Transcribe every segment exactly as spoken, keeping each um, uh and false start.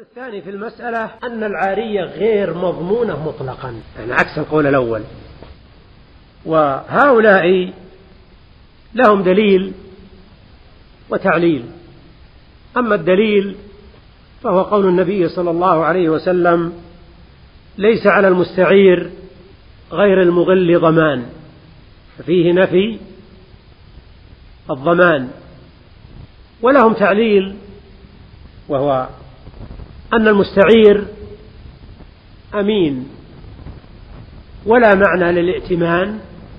القول الثاني في المسألة أن العارية غير مضمونة مطلقا، يعني عكس القول الأول. وهؤلاء لهم دليل وتعليل. أما الدليل فهو قول النبي صلى الله عليه وسلم: ليس على المستعير غير المغل ضمان، ففيه نفي الضمان. ولهم تعليل، وهو أن المستعير أمين ولا معنى للائتمان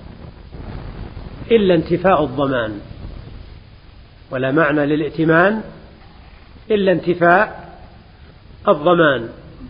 إلا انتفاء الضمان، ولا معنى للائتمان إلا انتفاء الضمان.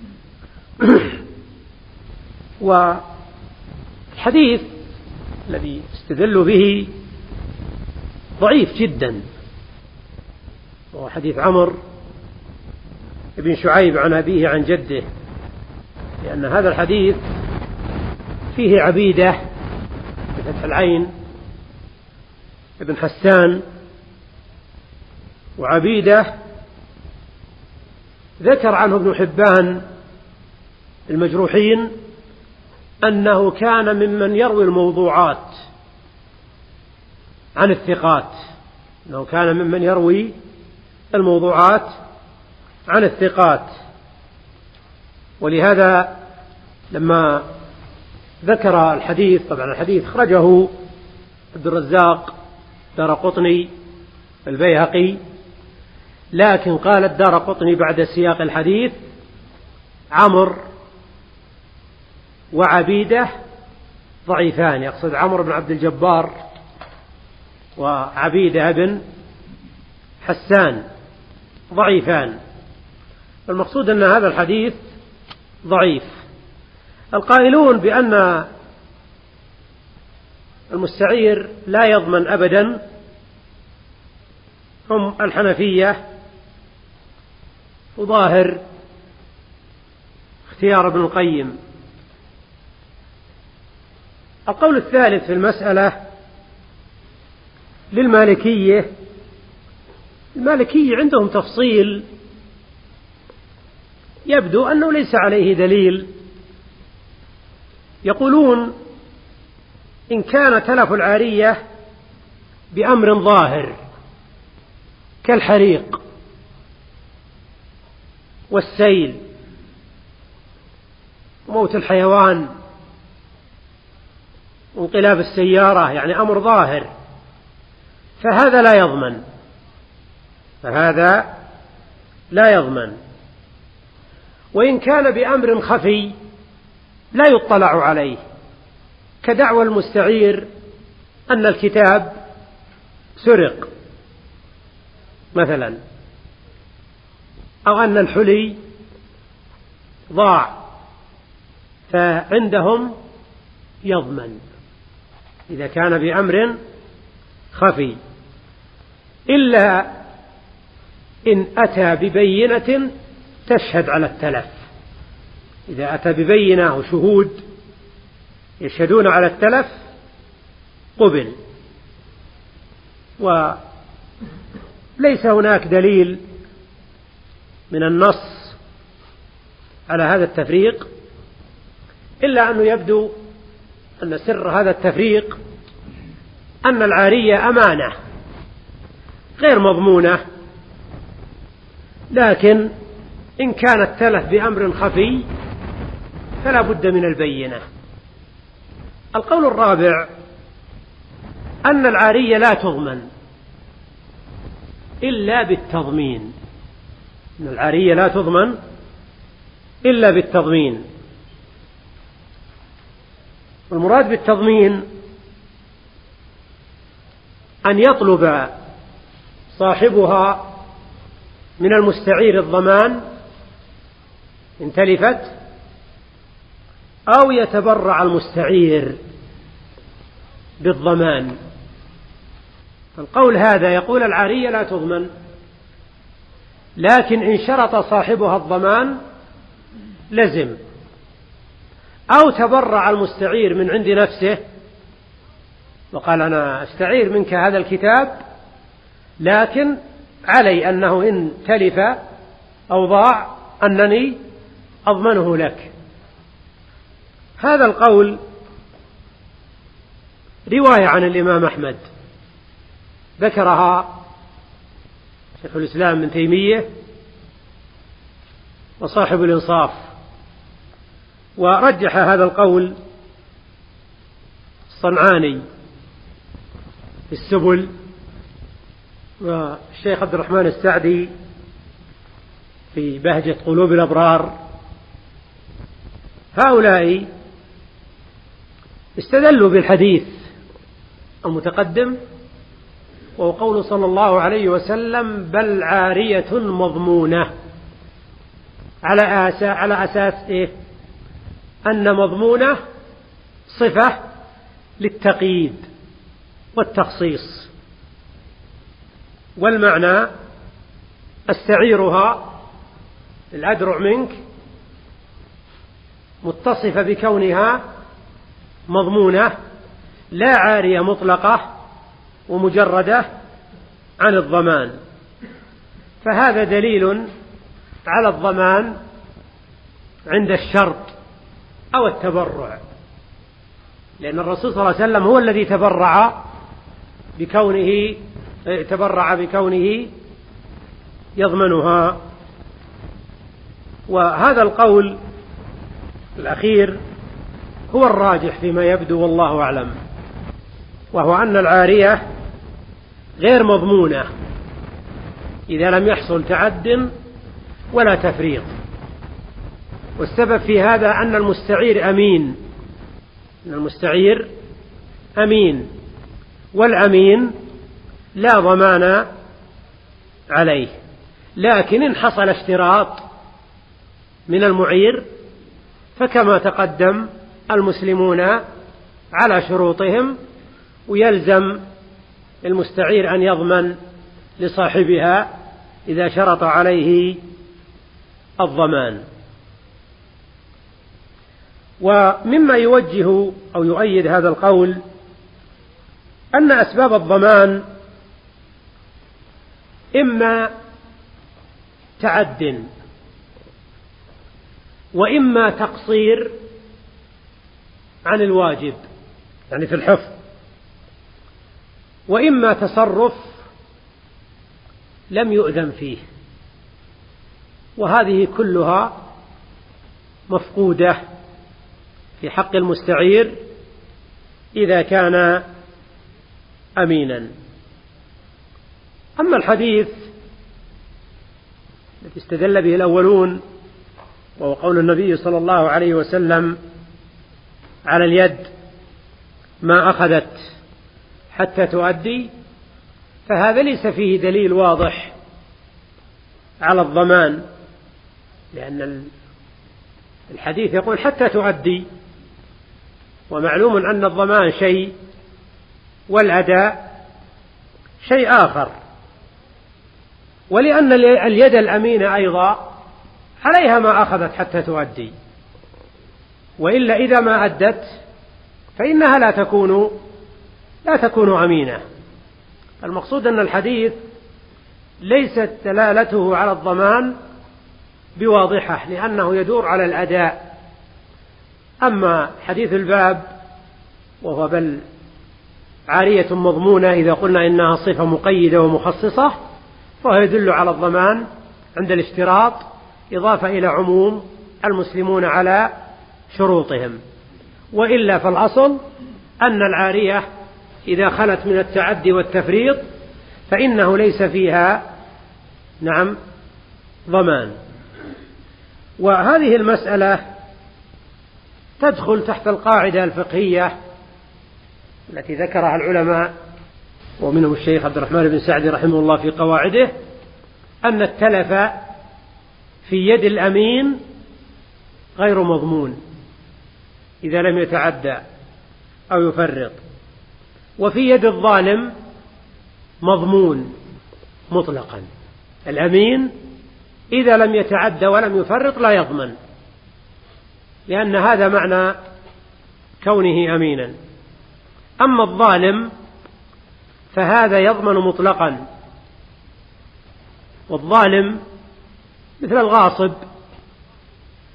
والحديث الذي استدلوا به ضعيف جدا، وهو حديث عمرو بن شعيب عن أبيه عن جده، لأن هذا الحديث فيه عبيدة بفتح العين ابن حسان، وعبيدة ذكر عنه ابن حبان المجروحين أنه كان ممن يروي الموضوعات عن الثقات، أنه كان ممن يروي الموضوعات عن الثقات. ولهذا لما ذكر الحديث، طبعا الحديث خرجه عبد الرزاق، دارقطني، البيهقي، لكن قال الدارقطني بعد سياق الحديث: عمرو وعبيدة ضعيفان، يقصد عمرو بن عبد الجبار وعبيدة بن حسان ضعيفان. المقصود أن هذا الحديث ضعيف. القائلون بأن المستعير لا يضمن أبدا هم الحنفية، وظاهر اختيار ابن القيم. القول الثالث في المسألة للمالكية. المالكية عندهم تفصيل يبدو أنه ليس عليه دليل. يقولون: إن كان تلف العارية بأمر ظاهر كالحريق والسيل وموت الحيوان وانقلاب السيارة، يعني أمر ظاهر، فهذا لا يضمن، فهذا لا يضمن. وإن كان بأمر خفي لا يطلع عليه، كدعوى المستعير أن الكتاب سرق مثلا، أو أن الحلي ضاع، فعندهم يضمن إذا كان بأمر خفي، إلا إن أتى ببينة تشهد على التلف. إذا أتى ببينة وشهود يشهدون على التلف قبل. وليس هناك دليل من النص على هذا التفريق، إلا أنه يبدو أن سر هذا التفريق أن العارية أمانة غير مضمونة، لكن إن كان التلف بأمر خفي فلا بد من البينة. القول الرابع أن العارية لا تضمن إلا بالتضمين، أن العارية لا تضمن إلا بالتضمين. والمراد بالتضمين أن يطلب صاحبها من المستعير الضمان إن تلفت، أو يتبرع المستعير بالضمان. القول هذا يقول العارية لا تضمن، لكن إن شرط صاحبها الضمان لزم، أو تبرع المستعير من عند نفسه وقال: أنا أستعير منك هذا الكتاب، لكن علي أنه إن تلف أو ضاع أنني أضمنه لك. هذا القول رواية عن الإمام أحمد ذكرها شيخ الإسلام ابن تيمية وصاحب الإنصاف، ورجح هذا القول الصنعاني في السبل، والشيخ عبد الرحمن السعدي في بهجة قلوب الأبرار. هؤلاء استدلوا بالحديث المتقدم، وهو قول صلى الله عليه وسلم: بل عارية مضمونة، على أساس, على أساس إيه؟ أن مضمونة صفة للتقييد والتخصيص، والمعنى استعيرها الأدرع منك متصفة بكونها مضمونة لا عارية مطلقة ومجردة عن الضمان. فهذا دليل على الضمان عند الشرط أو التبرع، لأن الرسول صلى الله عليه وسلم هو الذي تبرع بكونه تبرع بكونه يضمنها. وهذا القول الأخير هو الراجح فيما يبدو والله أعلم، وهو أن العارية غير مضمونة إذا لم يحصل تعد ولا تفريط. والسبب في هذا أن المستعير أمين، أن المستعير أمين، والأمين لا ضمان عليه. لكن إن حصل اشتراط من المعير فكما تقدم المسلمون على شروطهم، ويلزم المستعير أن يضمن لصاحبها إذا شرط عليه الضمان. ومما يوجه أو يؤيد هذا القول أن أسباب الضمان إما تعد وإما تقصير عن الواجب يعني في الحفظ، وإما تصرف لم يؤذن فيه، وهذه كلها مفقودة في حق المستعير إذا كان أمينا. أما الحديث الذي استدل به الأولون، وهو قول النبي صلى الله عليه وسلم: على اليد ما أخذت حتى تؤدي، فهذا ليس فيه دليل واضح على الضمان، لأن الحديث يقول حتى تؤدي، ومعلوم أن الضمان شيء والأداء شيء آخر. ولأن اليد الأمينة أيضا عليها ما أخذت حتى تؤدي، وإلا إذا ما أدت فإنها لا تكون لا تكون أمينة. المقصود أن الحديث ليست دلالته على الضمان بواضحة، لأنه يدور على الأداء. أما حديث الباب وهو بل عارية مضمونة، إذا قلنا إنها صفة مقيدة ومخصصة، فهو يدل على الضمان عند الاشتراط، إضافة إلى عموم المسلمون على شروطهم. وإلا فالأصل أن العارية إذا خلت من التعدي والتفريط فإنه ليس فيها نعم ضمان. وهذه المسألة تدخل تحت القاعدة الفقهية التي ذكرها العلماء، ومنهم الشيخ عبد الرحمن بن سعدي رحمه الله في قواعده، أن التلف في يد الأمين غير مضمون إذا لم يتعدى أو يفرط، وفي يد الظالم مضمون مطلقا. الأمين إذا لم يتعدى ولم يفرط لا يضمن، لأن هذا معنى كونه أمينا. أما الظالم فهذا يضمن مطلقا، والظالم مثل الغاصب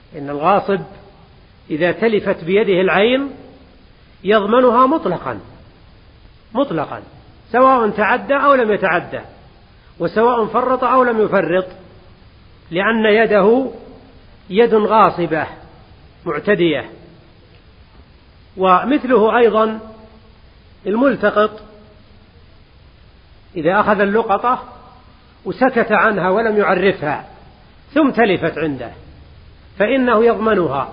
إن الغاصب إذا تلفت بيده العين يضمنها مطلقا مطلقا، سواء تعدى أو لم يتعدى، وسواء فرط أو لم يفرط، لأن يده يد غاصبة معتدية. ومثله أيضا الملتقط، إذا أخذ اللقطة وسكت عنها ولم يعرفها ثم تلفت عنده فإنه يضمنها.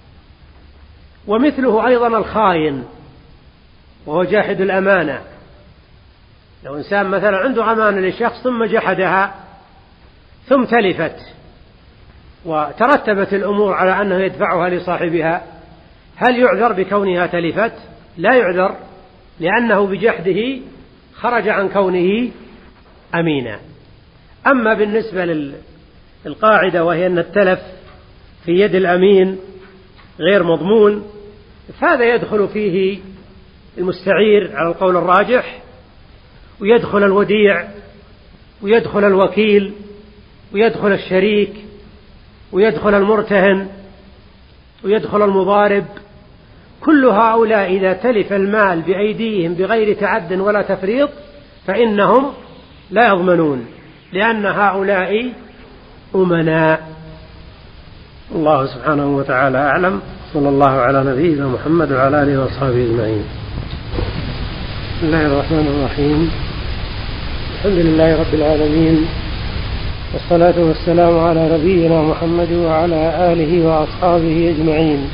ومثله أيضا الخائن وهو جاحد الأمانة، لو إنسان مثلا عنده أمانة لشخص ثم جحدها ثم تلفت وترتبت الأمور على أنه يدفعها لصاحبها، هل يعذر بكونها تلفت؟ لا يعذر، لأنه بجحده خرج عن كونه أمينا. أما بالنسبة للقاعدة وهي أن التلف في يد الأمين غير مضمون، فهذا يدخل فيه المستعير على القول الراجح، ويدخل الوديع، ويدخل الوكيل، ويدخل الشريك، ويدخل المرتهن، ويدخل المضارب. كل هؤلاء إذا تلف المال بأيديهم بغير تعد ولا تفريط فإنهم لا يضمنون، لأن هؤلاء أمناء. الله سبحانه وتعالى أعلم. صلى الله على نبينا محمد وعلى آله وأصحابه أجمعين. بسم الله الرحمن الرحيم. الحمد لله رب العالمين، والصلاة والسلام على نبينا محمد وعلى آله وأصحابه أجمعين.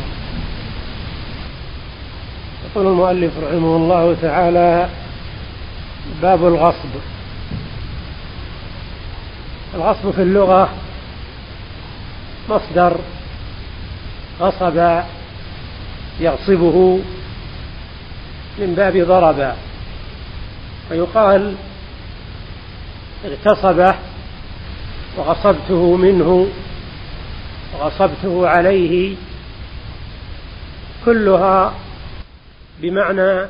يقول المؤلف رحمه الله تعالى: باب الغصب. الغصب في اللغة مصدر غصب يغصبه من باب ضرب، ويقال اغتصبه وغصبته منه وغصبته عليه، كلها بمعنى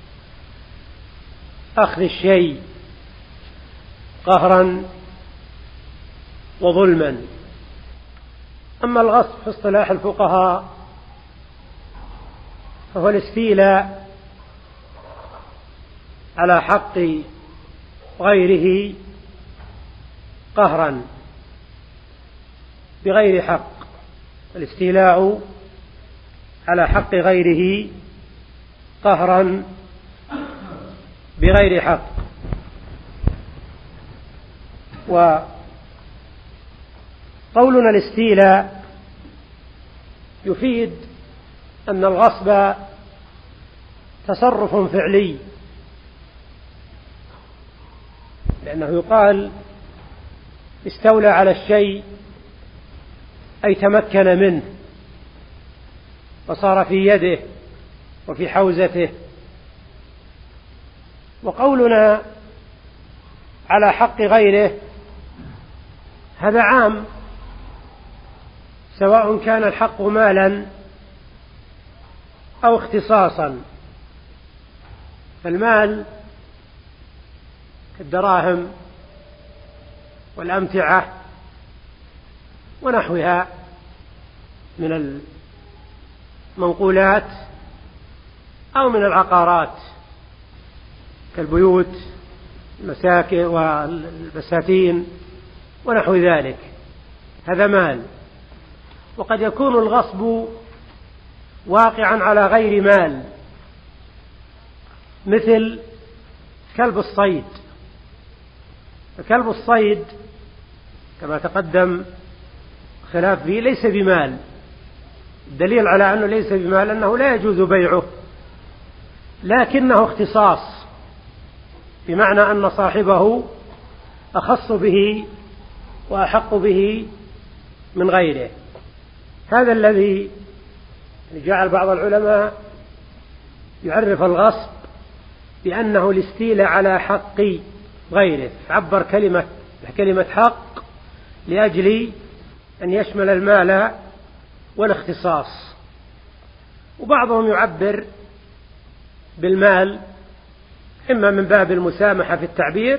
أخذ الشيء قهرا وظلما. أما الغصب في اصطلاح الفقهاء فهو الاستيلاء على حق غيره قهرا بغير حق، الاستيلاء على حق غيره قهرا بغير حق. وقولنا الاستيلاء يفيد أن الغصب تصرف فعلي، لأنه يقال استولى على الشيء أي تمكن منه وصار في يده وفي حوزته. وقولنا على حق غيره هذا عام، سواء كان الحق مالا أو اختصاصا. فالمال كالدراهم والأمتعة ونحوها من المنقولات أو من العقارات كالبيوت المساكن والبساتين ونحو ذلك، هذا مال. وقد يكون الغصب واقعا على غير مال، مثل كلب الصيد. فكلب الصيد كما تقدم خلاف فيه ليس بمال. الدليل على أنه ليس بمال أنه لا يجوز بيعه، لكنه اختصاص، بمعنى أن صاحبه أخص به وأحق به من غيره. هذا الذي جعل بعض العلماء يعرف الغصب بأنه الاستيلاء على حق غيره، عبر كلمة كلمة حق لأجل أن يشمل المال والاختصاص. وبعضهم يعبر بالمال إما من باب المسامحة في التعبير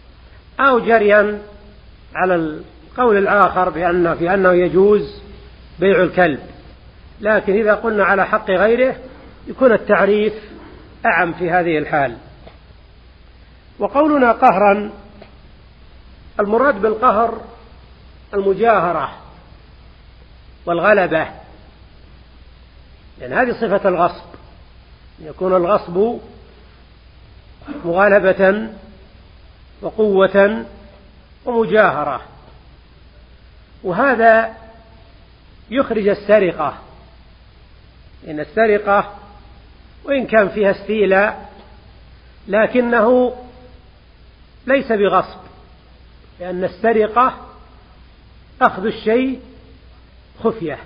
أو جريا على القول الآخر بأنه في أنه يجوز بيع الكلب، لكن إذا قلنا على حق غيره يكون التعريف أعم في هذه الحال. وقولنا قهرا، المراد بالقهر المجاهرة والغلبة، لأن هذه صفة الغصب، يكون الغصب مغالبة وقوة ومجاهرة، وهذا يخرج السرقة، إن السرقة وإن كان فيها استيلاء لكنه ليس بغصب، لأن السرقة أخذ الشيء خفية،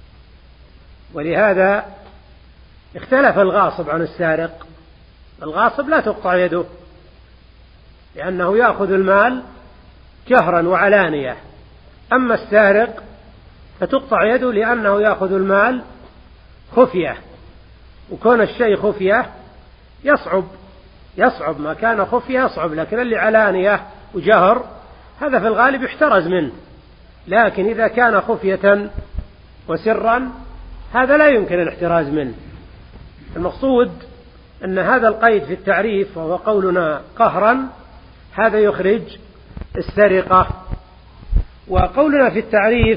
ولهذا اختلف الغاصب عن السارق. الغاصب لا تقطع يده لأنه يأخذ المال جهرا وعلانية، أما السارق فتقطع يده لأنه يأخذ المال خفية، وكون الشيء خفية يصعب يصعب ما كان خفية يصعب، لكن اللي علانية وجهر هذا في الغالب يحترز منه، لكن إذا كان خفية وسرا هذا لا يمكن الاحتراز منه. المقصود أن هذا القيد في التعريف وهو قولنا قهرا هذا يخرج السرقة، وقولنا في التعريف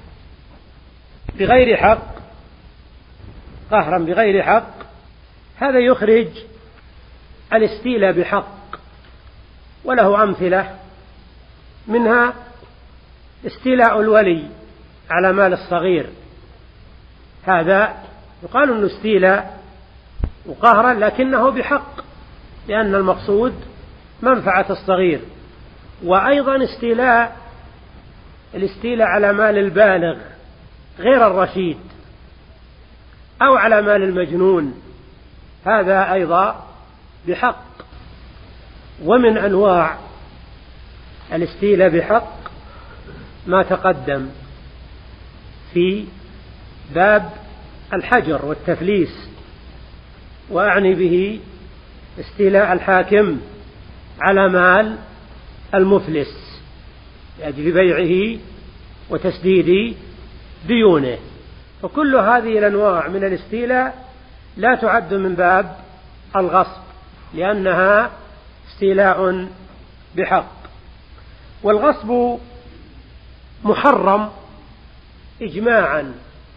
بغير حق، قهرا بغير حق، هذا يخرج الاستيلاء بحق، وله أمثلة، منها استيلاء الولي على مال الصغير، هذا يقال أنه استيلاء وقهرا لكنه بحق، لأن المقصود منفعة الصغير. وأيضا استيلاء الاستيلاء على مال البالغ غير الرشيد أو على مال المجنون، هذا أيضا بحق. ومن أنواع الاستيلاء بحق ما تقدم في باب الحجر والتفليس، وأعني به استيلاء الحاكم على مال المفلس لأجل بيعه وتسديد ديونه، فكل هذه الأنواع من الاستيلاء لا تعد من باب الغصب لأنها استيلاء بحق. والغصب محرم إجماعا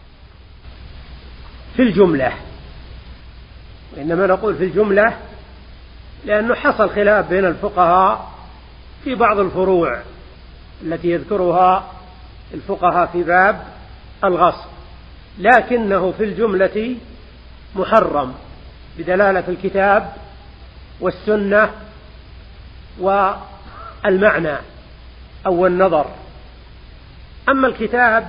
في الجملة، وإنما نقول في الجملة لأنه حصل خلاف بين الفقهاء في بعض الفروع التي يذكرها الفقهاء في باب الغصب، لكنه في الجملة محرم بدلالة الكتاب والسنة والمعنى أو النظر. أما الكتاب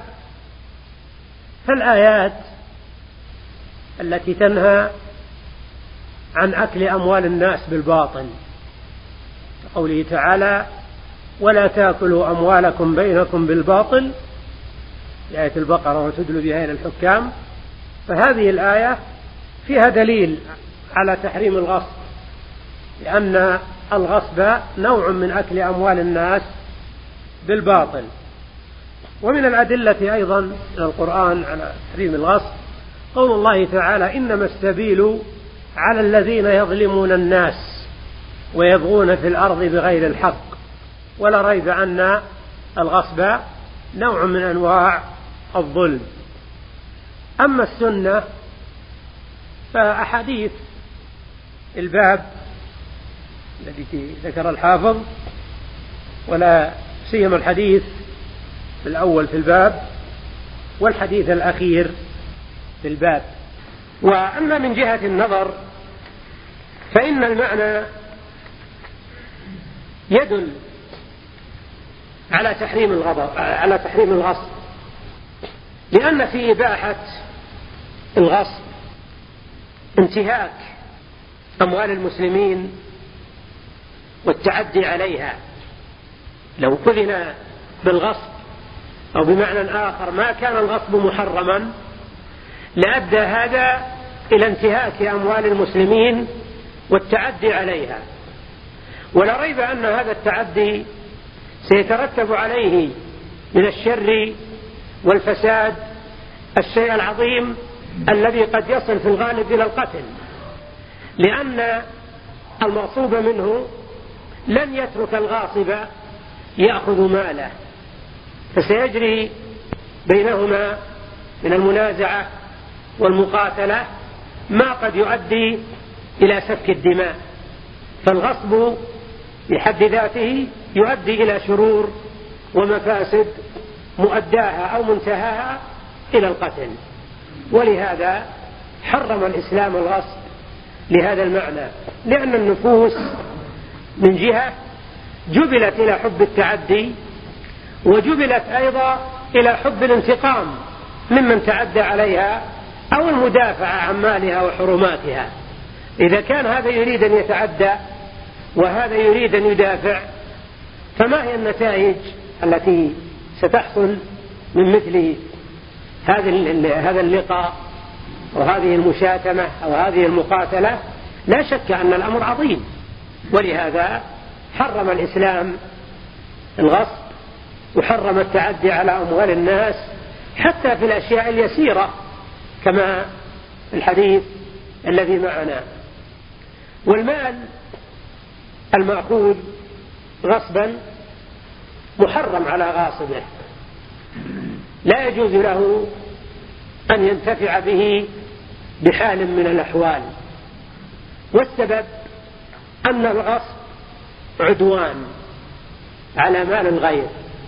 فالآيات التي تنهى عن أكل أموال الناس بالباطل، قوله تعالى ولا تأكلوا أموالكم بينكم بالباطل، آية البقرة وتدلوا بها إلى الحكام، فهذه الآية فيها دليل على تحريم الغصب، لأن الغصب نوع من أكل أموال الناس بالباطل. ومن الأدلة أيضا من القرآن على تحريم الغصب قول الله تعالى إنما السبيل على الذين يظلمون الناس ويبغون في الأرض بغير الحق. ولا ريب أن الغصب نوع من أنواع الظلم. أما السنة فأحاديث الباب الذي ذكر الحافظ، ولا سيما الحديث الأول في الباب والحديث الأخير في الباب. وأما من جهة النظر فإن المعنى يدل على تحريم الغضب على تحريم الغصب، لأن في إباحة الغصب انتهاك أموال المسلمين والتعدي عليها. لو قلنا بالغصب أو بمعنى آخر ما كان الغصب محرما لأدى هذا إلى انتهاك أموال المسلمين والتعدي عليها، ولا ريب أن هذا التعدي سيترتب عليه من الشر والفساد الشيء العظيم الذي قد يصل في الغالب إلى القتل، لأن المغصوب منه لن يترك الغاصب يأخذ ماله، فسيجري بينهما من المنازعة والمقاتلة ما قد يؤدي إلى سفك الدماء، فالغصب بحد ذاته يؤدي إلى شرور ومفاسد مؤداها أو منتهاها إلى القتل. ولهذا حرم الإسلام الغصب لهذا المعنى، لأن النفوس من جهة جبلت إلى حب التعدي، وجبلت أيضا إلى حب الانتقام ممن تعدى عليها أو المدافعة عن مالها وحرماتها. إذا كان هذا يريد أن يتعدى وهذا يريد أن يدافع، فما هي النتائج التي ستحصل من مثل هذا اللقاء وهذه المشاتمة أو هذه المقاتلة؟ لا شك أن الأمر عظيم، ولهذا حرم الإسلام الغصب وحرم التعدي على أموال الناس حتى في الأشياء اليسيرة كما الحديث الذي معنا. والمال المأخوذ غصبا محرم على غاصبه، لا يجوز له أن ينتفع به بحال من الأحوال. والسبب أن الغصب عدوان على مال الغير،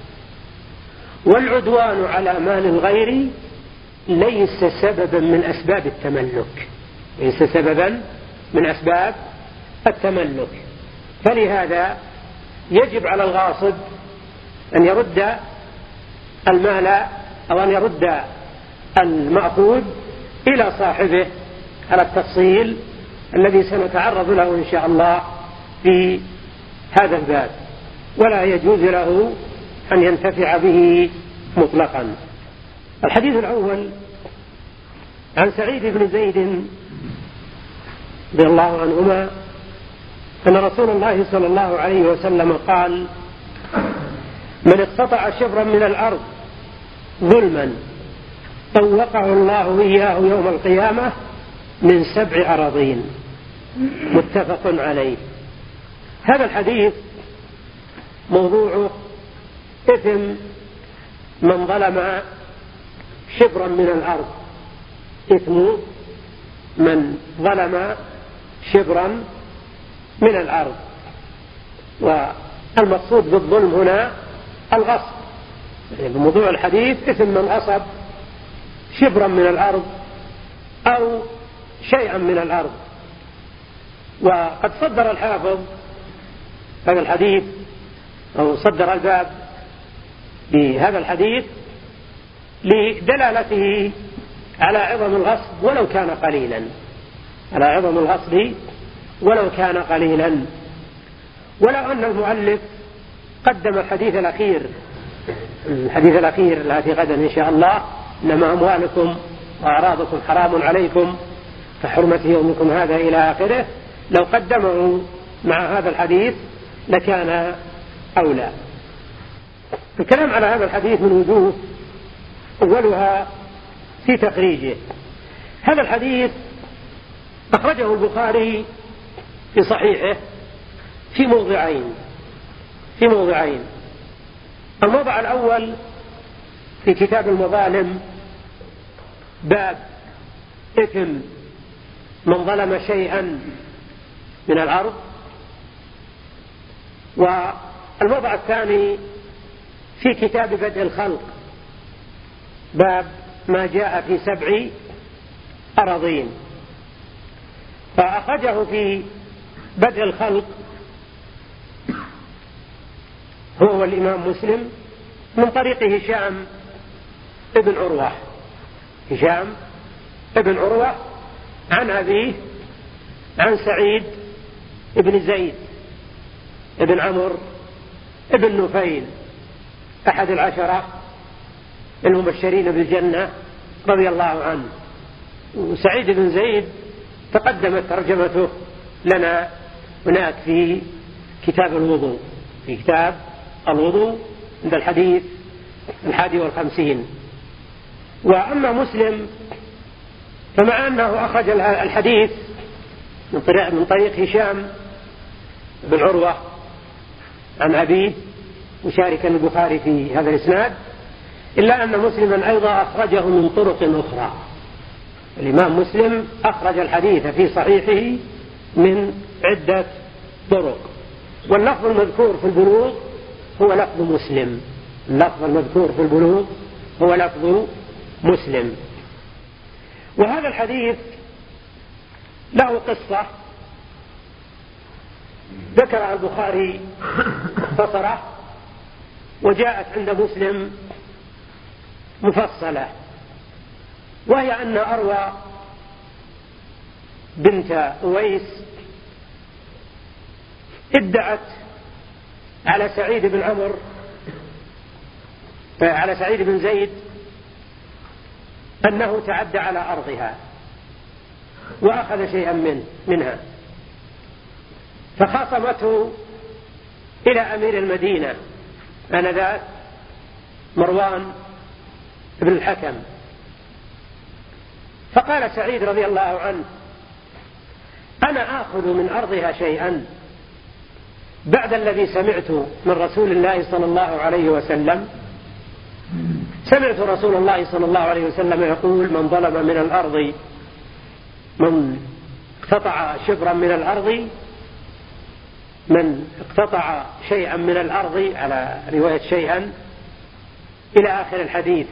والعدوان على مال الغير ليس سببا من أسباب التملك، ليس سببا من أسباب التملك. فلهذا يجب على الغاصب أن يرد المال أو أن يرد المأخوذ إلى صاحبه على التفصيل الذي سنتعرض له إن شاء الله في هذا الباب، ولا يجوز له أن ينتفع به مطلقا. الحديث الأول عن سعيد بن زيد رضي الله عنهما أن رسول الله صلى الله عليه وسلم قال: من اقتطع شبرا من الأرض ظلما طوقه الله إياه يوم القيامة من سبع أراضين. متفق عليه. هذا الحديث موضوعه إثم من ظلم شبرا من الأرض، إثم من ظلم شبرا من الأرض. والمقصود بالظلم هنا الغصب، يعني بموضوع الحديث إثم من غصب شبرا من الأرض أو شيئا من الأرض. وقد صدر الحافظ هذا الحديث أو صدر الباب بهذا الحديث لدلالته على عظم الغصب ولو كان قليلا، على عظم الغصب ولو كان قليلا. ولو أن المؤلف قدم الحديث الأخير الحديث الأخير الذي غدا إن شاء الله: إنما أموالكم وأعراضكم حرام عليكم كحرمة يومكم هذا إلى آخره، لو قدمه مع هذا الحديث لكان أولى. الكلام على هذا الحديث من وجوه، أولها في تخريجه. هذا الحديث أخرجه البخاري في صحيحه في موضعين في موضعين الموضع الأول في كتاب المظالم، باب إثم من ظلم شيئا من الأرض. والموضع الثاني في كتاب بدء الخلق، باب ما جاء في سبع أراضين. فأخرجه في بدء الخلق هو والإمام مسلم من طريق هشام ابن عروة هشام ابن عروة عن أبيه عن سعيد ابن زيد ابن عمرو ابن نفيل أحد العشرة المبشرين بالجنة رضي الله عنه. وسعيد بن زيد تقدمت ترجمته لنا هناك في كتاب الوضوء في كتاب الوضوء عند الحديث الحادي والخمسين. وأما مسلم فمع أنه أخرج الحديث من طريق, من طريق هشام بن عروة عن أبيه مشاركا البخاري في هذا الإسناد، إلا أن مسلما أيضا أخرجه من طرق أخرى. الإمام مسلم أخرج الحديث في صحيحه من عدة طرق، واللفظ المذكور في البلوغ هو لفظ مسلم. اللفظ المذكور في البلوغ هو لفظ مسلم. وهذا الحديث له قصة ذكرها البخاري مختصرة، وجاءت عند مسلم مفصلة، وهي أن أروى بنت أويس ادعت على سعيد بن عمرو على سعيد بن زيد أنه تعدى على أرضها وأخذ شيئا من منها، فخاصمته إلى أمير المدينة آنذاك مروان بن الحكم. فقال سعيد رضي الله عنه: أنا آخذ من أرضها شيئا بعد الذي سمعت من رسول الله صلى الله عليه وسلم. سمعت رسول الله صلى الله عليه وسلم يقول: من ظلم من الأرض من اقتطع شبرا من الأرض من اقتطع شيئا من الأرض، على رواية شيئا إلى آخر الحديث.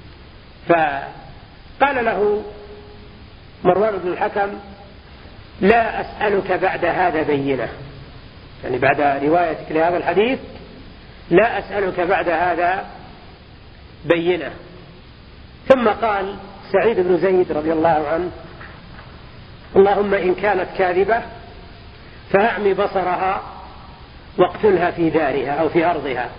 فقال له مروان بن الحكم: لا أسألك بعد هذا بينة، يعني بعد روايتك لهذا الحديث لا أسألك بعد هذا بينة. ثم قال سعيد بن زيد رضي الله عنه: اللهم إن كانت كاذبة فأعمي بصرها واقتلها في دارها أو في أرضها.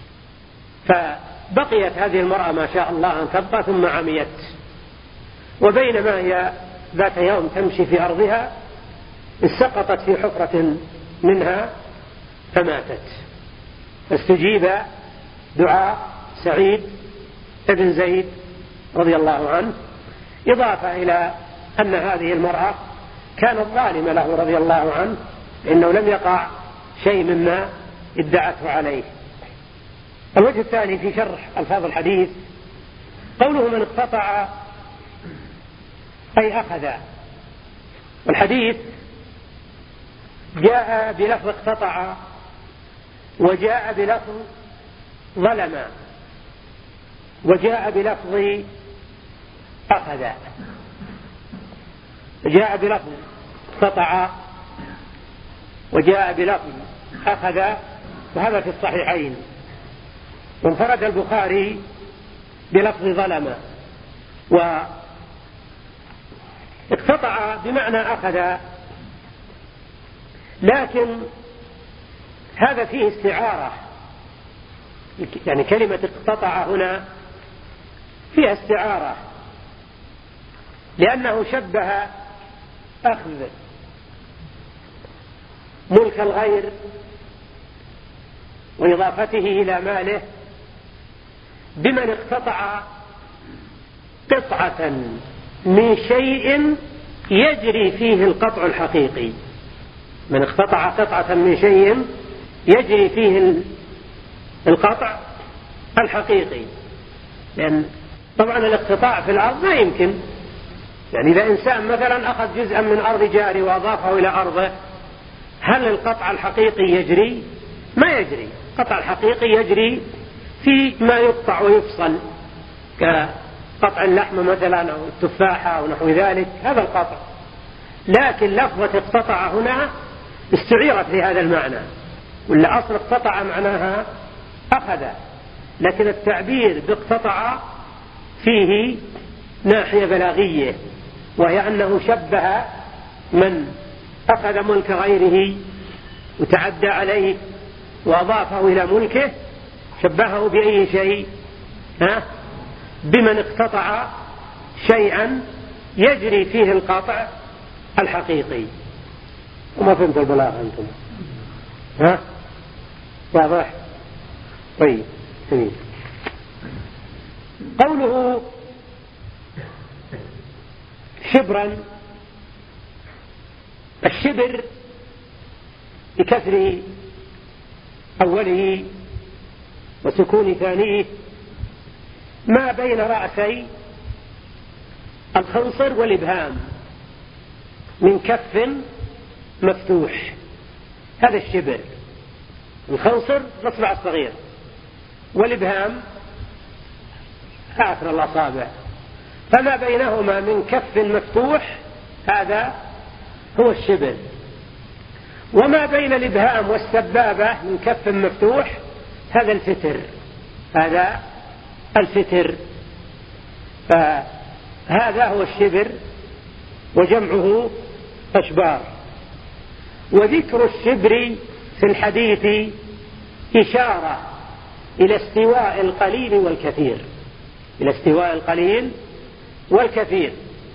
فبقيت هذه المرأة ما شاء الله أن تبقى، ثم عميت، وبينما هي ذات يوم تمشي في أرضها سقطت في حفرة منها فماتت. فاستجيب دعاء سعيد بن زيد رضي الله عنه، إضافة إلى أن هذه المرأة كانت ظالمة له رضي الله عنه، إنه لم يقع شيء مما ادعته عليه. الوجه الثاني في شرح ألفاظ الحديث قوله: من اقتطع أي أخذ. والحديث جاء بلفظ اقتطع وجاء بلفظ ظلم وجاء بلفظ أخذ. جاء بلفظ اقتطع وجاء بلفظ أخذ، وهذا في الصحيحين. وانفرد البخاري بلفظ ظلم. واقتطع بمعنى أخذ، لكن هذا فيه استعارة، يعني كلمة اقتطع هنا فيها استعارة، لأنه شبه أخذ ملك الغير وإضافته إلى ماله بمن اقتطع قطعة من شيء يجري فيه القطع الحقيقي. من اقتطع قطعة من شيء يجري فيه القطع الحقيقي، لأن طبعا الاقتطاع في الأرض ما يمكن، يعني إذا إنسان مثلا أخذ جزءا من أرض جاري وأضافه إلى أرضه، هل القطع الحقيقي يجري؟ ما يجري. القطع الحقيقي يجري في ما يقطع ويفصل، كقطع اللحم مثلا أو التفاحة أو نحو ذلك، هذا القطع. لكن لفظة اقتطع هنا استعيرت لهذا المعنى، ولا أصل اقتطع معناها أخذ، لكن التعبير باقتطع فيه ناحية بلاغية، وهي أنه شبه من أخذ ملك غيره وتعدى عليه وأضافه إلى ملكه، شبهه بأي شيء؟ ها؟ بمن اقتطع شيئا يجري فيه القطع الحقيقي. وما فهمت البلاغة أنتم؟ ها؟ واضح؟ طيب. قوله شبرا. الشبر بكسر أوله وسكون ثانيه ما بين رأسي الخنصر والإبهام من كف مفتوح، هذا الشبر. الخنصر الأصبع الصغير والإبهام آخر الأصابع، فما بينهما من كف مفتوح هذا هو الشبر، وما بين الإبهام والسبابة من كف مفتوح هذا الفتر، هذا الفتر. فهذا هو الشبر وجمعه أشبار. وذكر الشبر في الحديث إشارة إلى استواء القليل والكثير، إلى استواء القليل والكثير.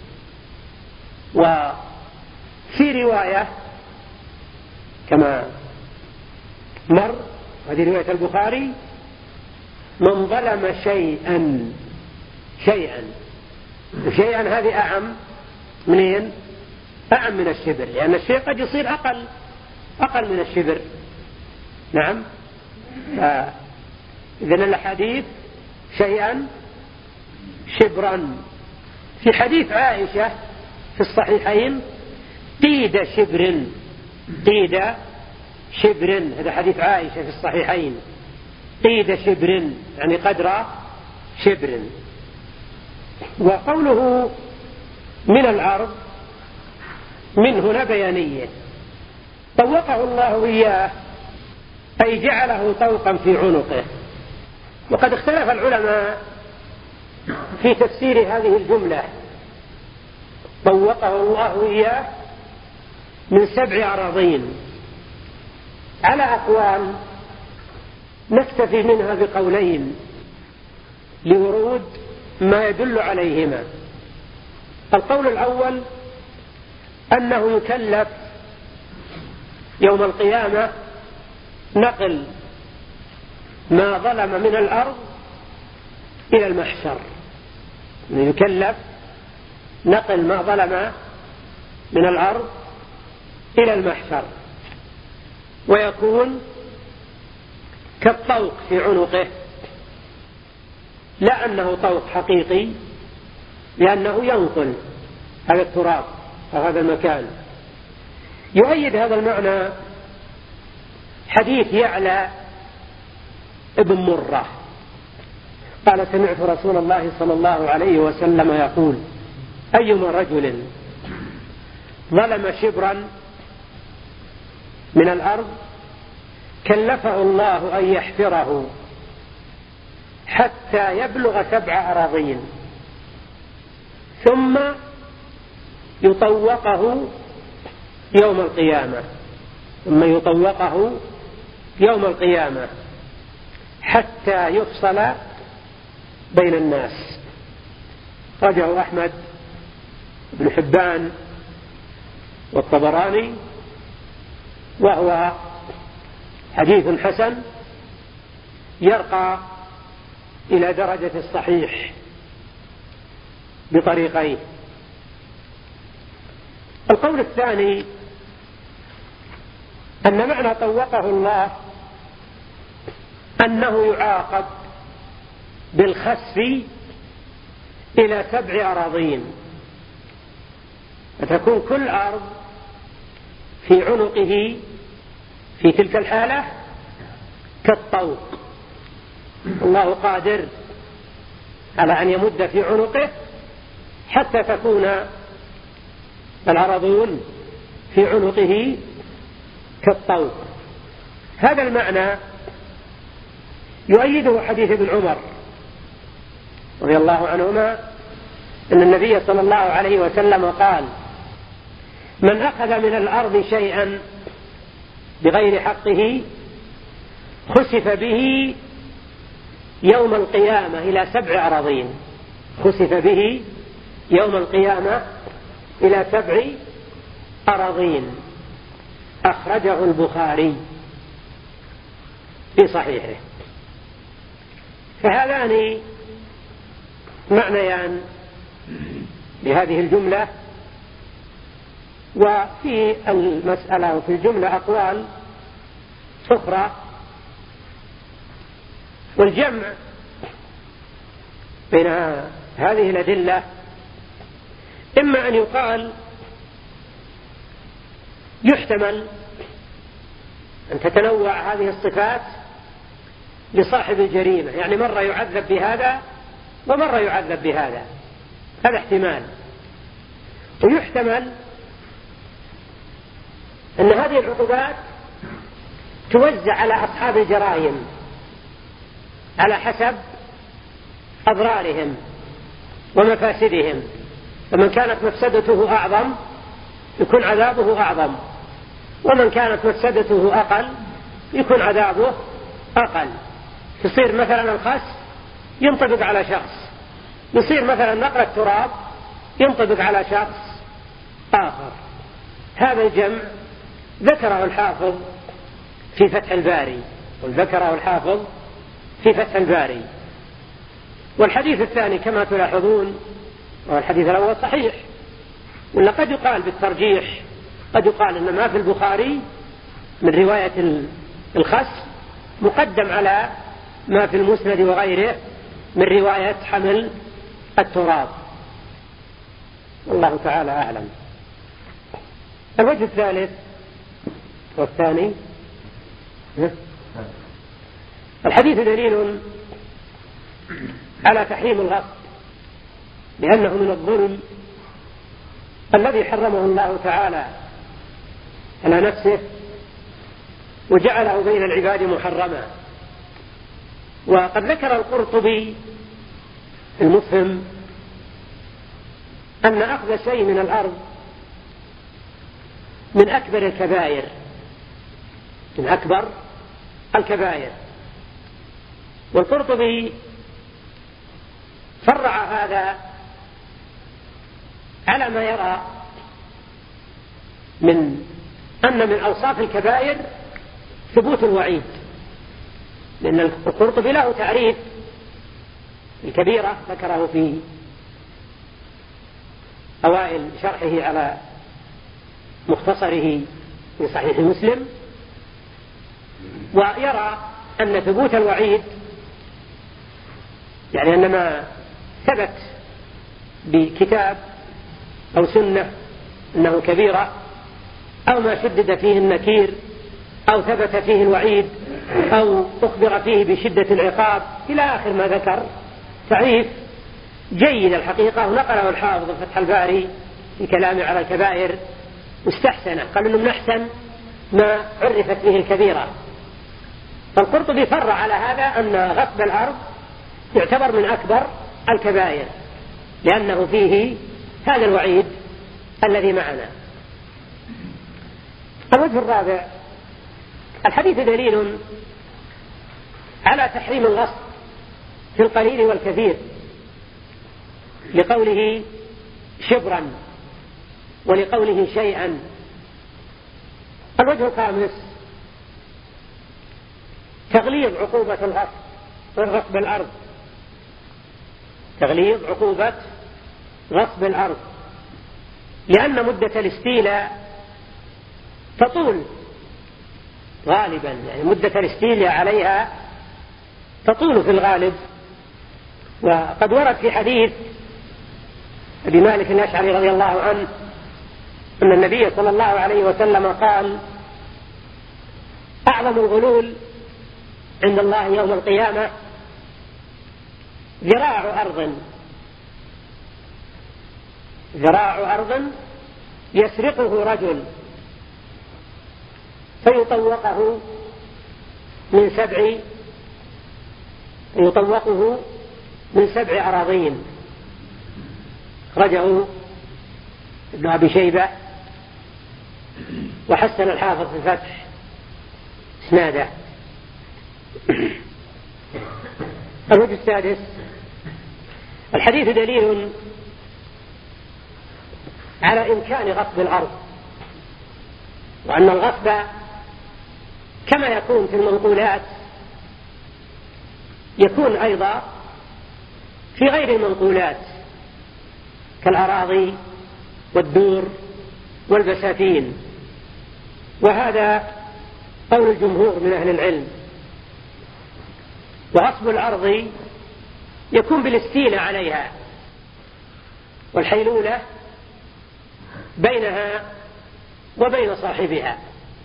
وفي رواية كما مر، هذه رواية البخاري: من ظلم شيئا شيئا شيئا هذه أعم منين؟ أعم من الشبر، لأن الشيء قد يصير أقل أقل من الشبر. نعم. إذن الحديث شيئا شبرا. في حديث عائشة في الصحيحين: قيد شبر قيد شبر، هذا حديث عائشة في الصحيحين: قيد شبر يعني قدر شبر. وقوله من الأرض من هنا بيانية، طوقه الله إياه أي جعله طوقا في عنقه. وقد اختلف العلماء في تفسير هذه الجملة: طوقه الله إياه من سبع أراضين، على أقوال نكتفي منها بقولين لورود ما يدل عليهما. القول الأول أنه يكلف يوم القيامة نقل ما ظلم من الأرض إلى المحشر، يكلف نقل ما ظلم من الأرض إلى المحشر، ويكون كالطوق في عنقه، لا أنه طوق حقيقي، لأنه ينقل هذا التراب أو هذا المكان. يؤيد هذا المعنى حديث يعلى ابن مرة قال: سمعت رسول الله صلى الله عليه وسلم يقول: أيما رجل ظلم شبرا من الأرض كلفه الله أن يحفره حتى يبلغ سبع أراضين، ثم يطوقه يوم القيامة ثم يطوقه يوم القيامة حتى يفصل بين الناس. رجعه أحمد بن حبان والطبراني، وهو حديث حسن يرقى إلى درجة الصحيح بطريقين. القول الثاني أن معنى طوقه الله أنه يعاقب بالخسف إلى سبع أراضين، فتكون كل أرض في عنقه في تلك الحالة كالطوق. الله قادر على أن يمد في عنقه حتى تكون الأراضون في عنقه كالطوق. هذا المعنى يؤيده حديث ابن عمر رضي الله عنهما أن النبي صلى الله عليه وسلم قال: من أخذ من الأرض شيئا بغير حقه خسف به يوم القيامة إلى سبع أراضين، خسف به يوم القيامة إلى سبع أراضين. أخرجه البخاري في صحيحه. فهذان معنيان لهذه الجملة وفي المسألة وفي الجملة أقوال أخرى، والجمع بين هذه الأدلة إما أن يقال يحتمل أن تتنوع هذه الصفات لصاحب الجريمة، يعني مرة يعذب بهذا ومرة يعذب بهذا، هذا احتمال. ويحتمل أن هذه العقوبات توزع على أصحاب الجرائم على حسب أضرارهم ومفاسدهم، فمن كانت مفسدته أعظم يكون عذابه أعظم، ومن كانت مفسدته أقل يكون عذابه أقل. يصير مثلا الخس ينطبق على شخص، يصير مثلا نقل التراب ينطبق على شخص آخر. هذا الجمع ذكره الحافظ في فتح الباري، وذكره الحافظ في فتح الباري. والحديث الثاني كما تلاحظون والحديث الأول صحيح، ولا قد يقال بالترجيح، قد يقال أن ما في البخاري من رواية الخس مقدم على ما في المسند وغيره من رواية حمل التراب، والله تعالى أعلم. الوجه الثالث والثاني، الحديث دليل على تحريم الغصب، لأنه من الظلم الذي حرمه الله تعالى على نفسه وجعله بين العباد محرما. وقد ذكر القرطبي المفهم أن أخذ شيء من الأرض من أكبر الكبائر، من أكبر الكبائر. والقرطبي فرع هذا على ما يرى من أن من أوصاف الكبائر ثبوت الوعيد، لأن القرطبي له تعريف الكبيرة ذكره في أوائل شرحه على مختصره في صحيح مسلم، ويرى أن ثبوت الوعيد يعني أن ما ثبت بكتاب أو سنة أنه كبيرة، أو ما شدد فيه النكير، أو ثبت فيه الوعيد، أو أخبر فيه بشدة العقاب إلى آخر ما ذكر، تعريف جيد الحقيقة، ونقله الحافظ فتح الباري في كلامه على الكبائر مستحسنة، قال إنه من أحسن ما عرفت به الكبيرة. فالقرطبي فرع على هذا أن غصب الأرض يعتبر من أكبر الكبائر لأنه فيه هذا الوعيد الذي معنا. الوجه الرابع، الحديث دليل على تحريم الغصب في القليل والكثير، لقوله شبرا ولقوله شيئا. الوجه الخامس، تغليظ عقوبة الغصب غصب الأرض، تغليظ عقوبة غصب الأرض، لأن مدة الاستيلاء تطول غالبا، يعني مدة الاستيلاء عليها تطول في الغالب. وقد ورد في حديث أبي مالك الأشعري رضي الله عنه أن النبي صلى الله عليه وسلم قال: أعظم الغلول عند الله يوم القيامة ذراع أرض ذراع أرض يسرقه رجل فيطوقه من سبع يطوقه من سبع أراضين. أخرجه ابن أبي شيبة وحسن الحافظ في الفتح إسناده. الوجه السادس، الحديث دليل على إمكان غصب الأرض، وأن الغصب كما يكون في المنقولات يكون أيضا في غير المنقولات كالأراضي والدور والبساتين، وهذا قول الجمهور من أهل العلم. وغصب الأرض يكون بالاستيلاء عليها والحيلولة بينها وبين صاحبها.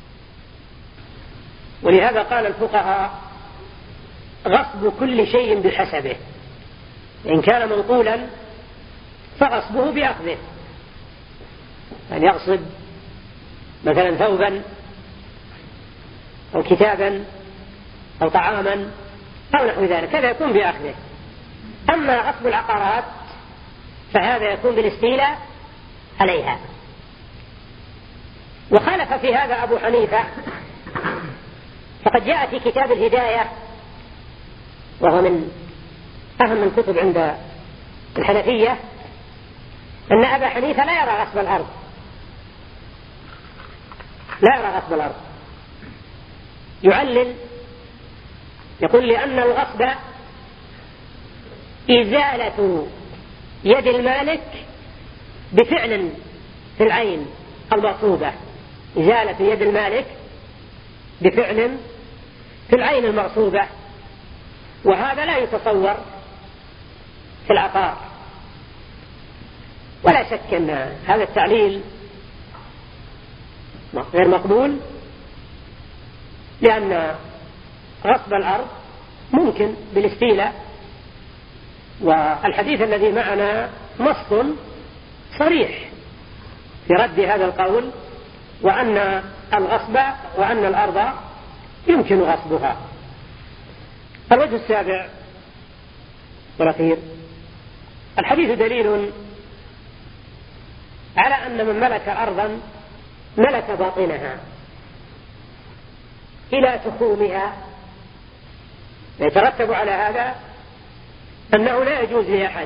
ولهذا قال الفقهاء غصب كل شيء بحسبه، إن كان منقولا فغصبه بأخذه، أن يغصب مثلا ثوبا أو كتابا أو طعاما أو نحو ذلك، هذا يكون بأخذه. أما غصب العقارات فهذا يكون بالاستيلاء عليها. وخالف في هذا أبو حنيفة، فقد جاء في كتاب الهداية، وهو من أهم الكتب عند الحنفية، أن أبا حنيفة لا يرى غصب الأرض، لا يرى غصب الأرض. يعلل يقول لأن الغصب إزالة يد المالك بفعل في العين المغصوبة، إزالة يد المالك بفعل في العين المغصوبة، وهذا لا يتصور في العقار. ولا شك أن هذا التعليل غير مقبول، لأن غصب الأرض ممكن بالاستيلاء، والحديث الذي معنا نص صريح في رد هذا القول، وأن الغصب وأن الأرض يمكن غصبها. الوجه السابع والأخير، الحديث دليل على أن من ملك أرضا ملك باطنها إلى تخومها. يترتب على هذا أنه لا يجوز لأحد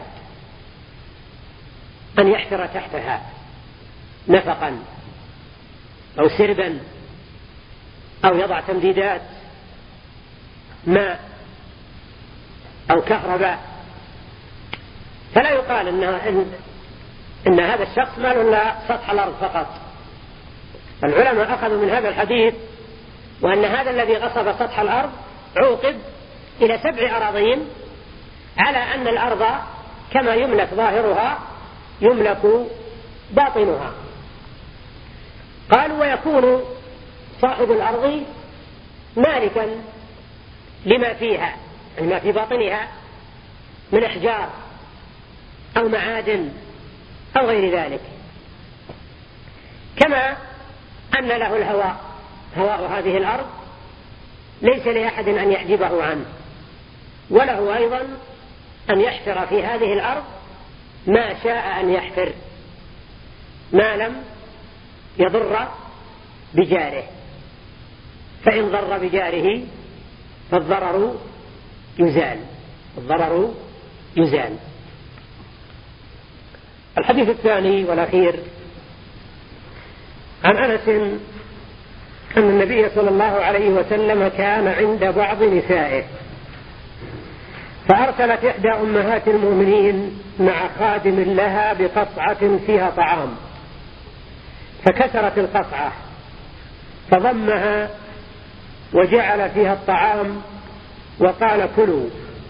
أن يحفر تحتها نفقا أو سربا أو يضع تمديدات ماء أو كهرباء، فلا يقال إن, إن, إن هذا الشخص ما له سطح الأرض فقط. العلماء أخذوا من هذا الحديث وأن هذا الذي غصب سطح الأرض عوقب إلى سبع أراضين، على أن الأرض كما يملك ظاهرها يملك باطنها. قالوا ويكون صاحب الأرض مالكا لما فيها، لما في باطنها من أحجار أو معادن أو غير ذلك، كما أن له الهواء، هواء هذه الأرض ليس لأحد أن يحجبه عنه، وله أيضا أن يحفر في هذه الأرض ما شاء أن يحفر ما لم يضر بجاره، فإن ضر بجاره فالضرر يزال، الضرر يزال. الحديث الثاني والأخير عن أنس أن النبي صلى الله عليه وسلم كان عند بعض نسائه، فأرسلت إحدى أمهات المؤمنين مع خادم لها بقصعة فيها طعام، فكسرت القصعة فضمها وجعل فيها الطعام وقال كلوا،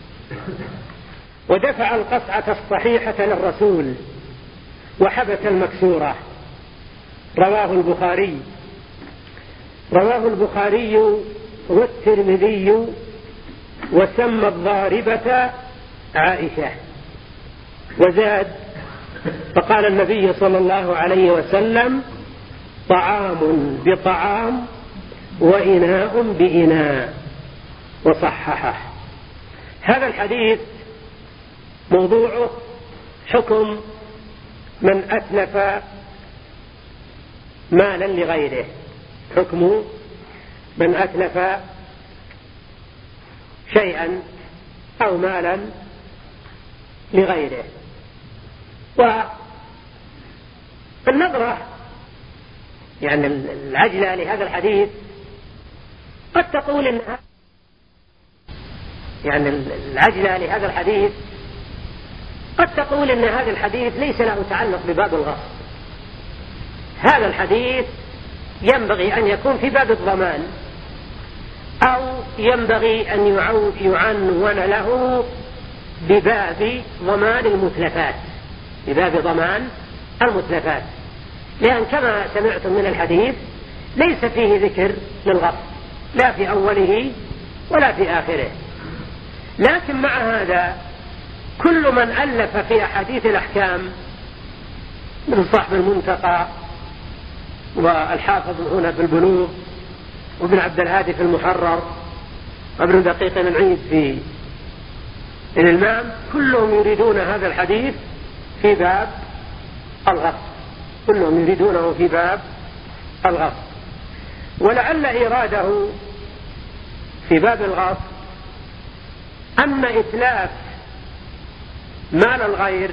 ودفع القصعة الصحيحة للرسول وحبس المكسورة. رواه البخاري رواه البخاري والترمذي وسمى الضاربة عائشة. وزاد فقال النبي صلى الله عليه وسلم طعام بطعام وإناء بإناء، وصححه. هذا الحديث موضوعه حكم من أتلف مالا لغيره، حكم من أتلف شيئا أو مالا لغيره. والنظرة يعني العجلة لهذا الحديث قد تقول إن يعني العجلة لهذا الحديث قد تقول إن هذا الحديث ليس له تعلق بباب الغصب، هذا الحديث ينبغي أن يكون في باب الضمان، أو ينبغي أن يعنون له بباب ضمان المتلفات، بباب ضمان المتلفات، لأن كما سمعتم من الحديث ليس فيه ذكر للغصب لا في أوله ولا في آخره. لكن مع هذا كل من ألف في أحاديث الأحكام من صاحب المنتقى والحافظ هنا في البلوغ وابن عبد الهادي في المحرر وابن دقيق العيد في الإلمام، كلهم يريدون هذا الحديث في باب الغصب، كلهم يريدونه في باب الغصب. ولعل إراده في باب الغصب أن إتلاف مال الغير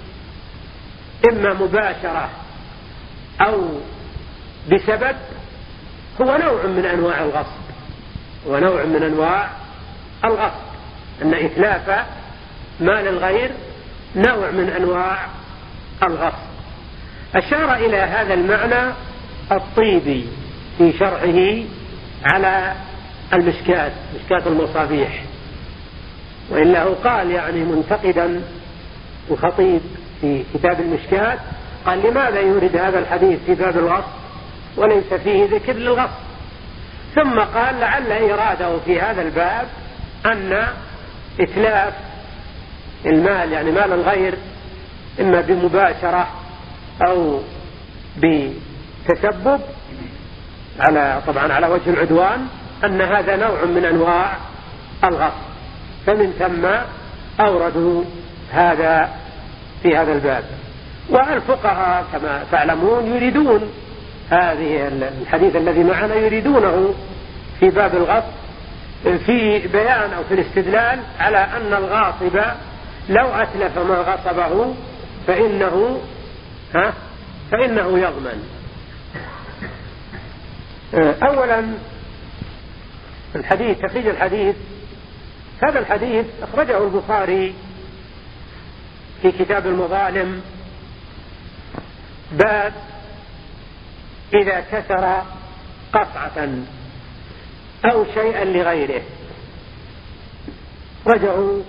إما مباشرة أو بسبب هو نوع من أنواع الغصب، هو نوع من أنواع الغصب، أن إتلاف مال الغير نوع من أنواع الغصب. أشار إلى هذا المعنى الطيبي في شرحه على المشكاة، مشكاة المصابيح، وإلا هو قال يعني منتقدا الخطيب في كتاب المشكاة، قال لماذا يورد هذا الحديث في باب الغصب وليس فيه ذكر للغصب؟ ثم قال لعل إراده في هذا الباب أن إتلاف المال يعني مال الغير إما بمباشرة أو بتسبب على طبعا على وجه العدوان، أن هذا نوع من أنواع الغصب، فمن ثم أوردوا هذا في هذا الباب. والفقهاء كما تعلمون يريدون هذه الحديث الذي معنا يريدونه في باب الغصب في بيان أو في الاستدلال على أن الغاصب لو أتلف ما غصبه فإنه ها فإنه يضمن. أولا الحديث، تخريج الحديث، هذا الحديث أخرجه البخاري في كتاب المظالم باب إذا كسر قطعة أو شيئا لغيره، رجعوا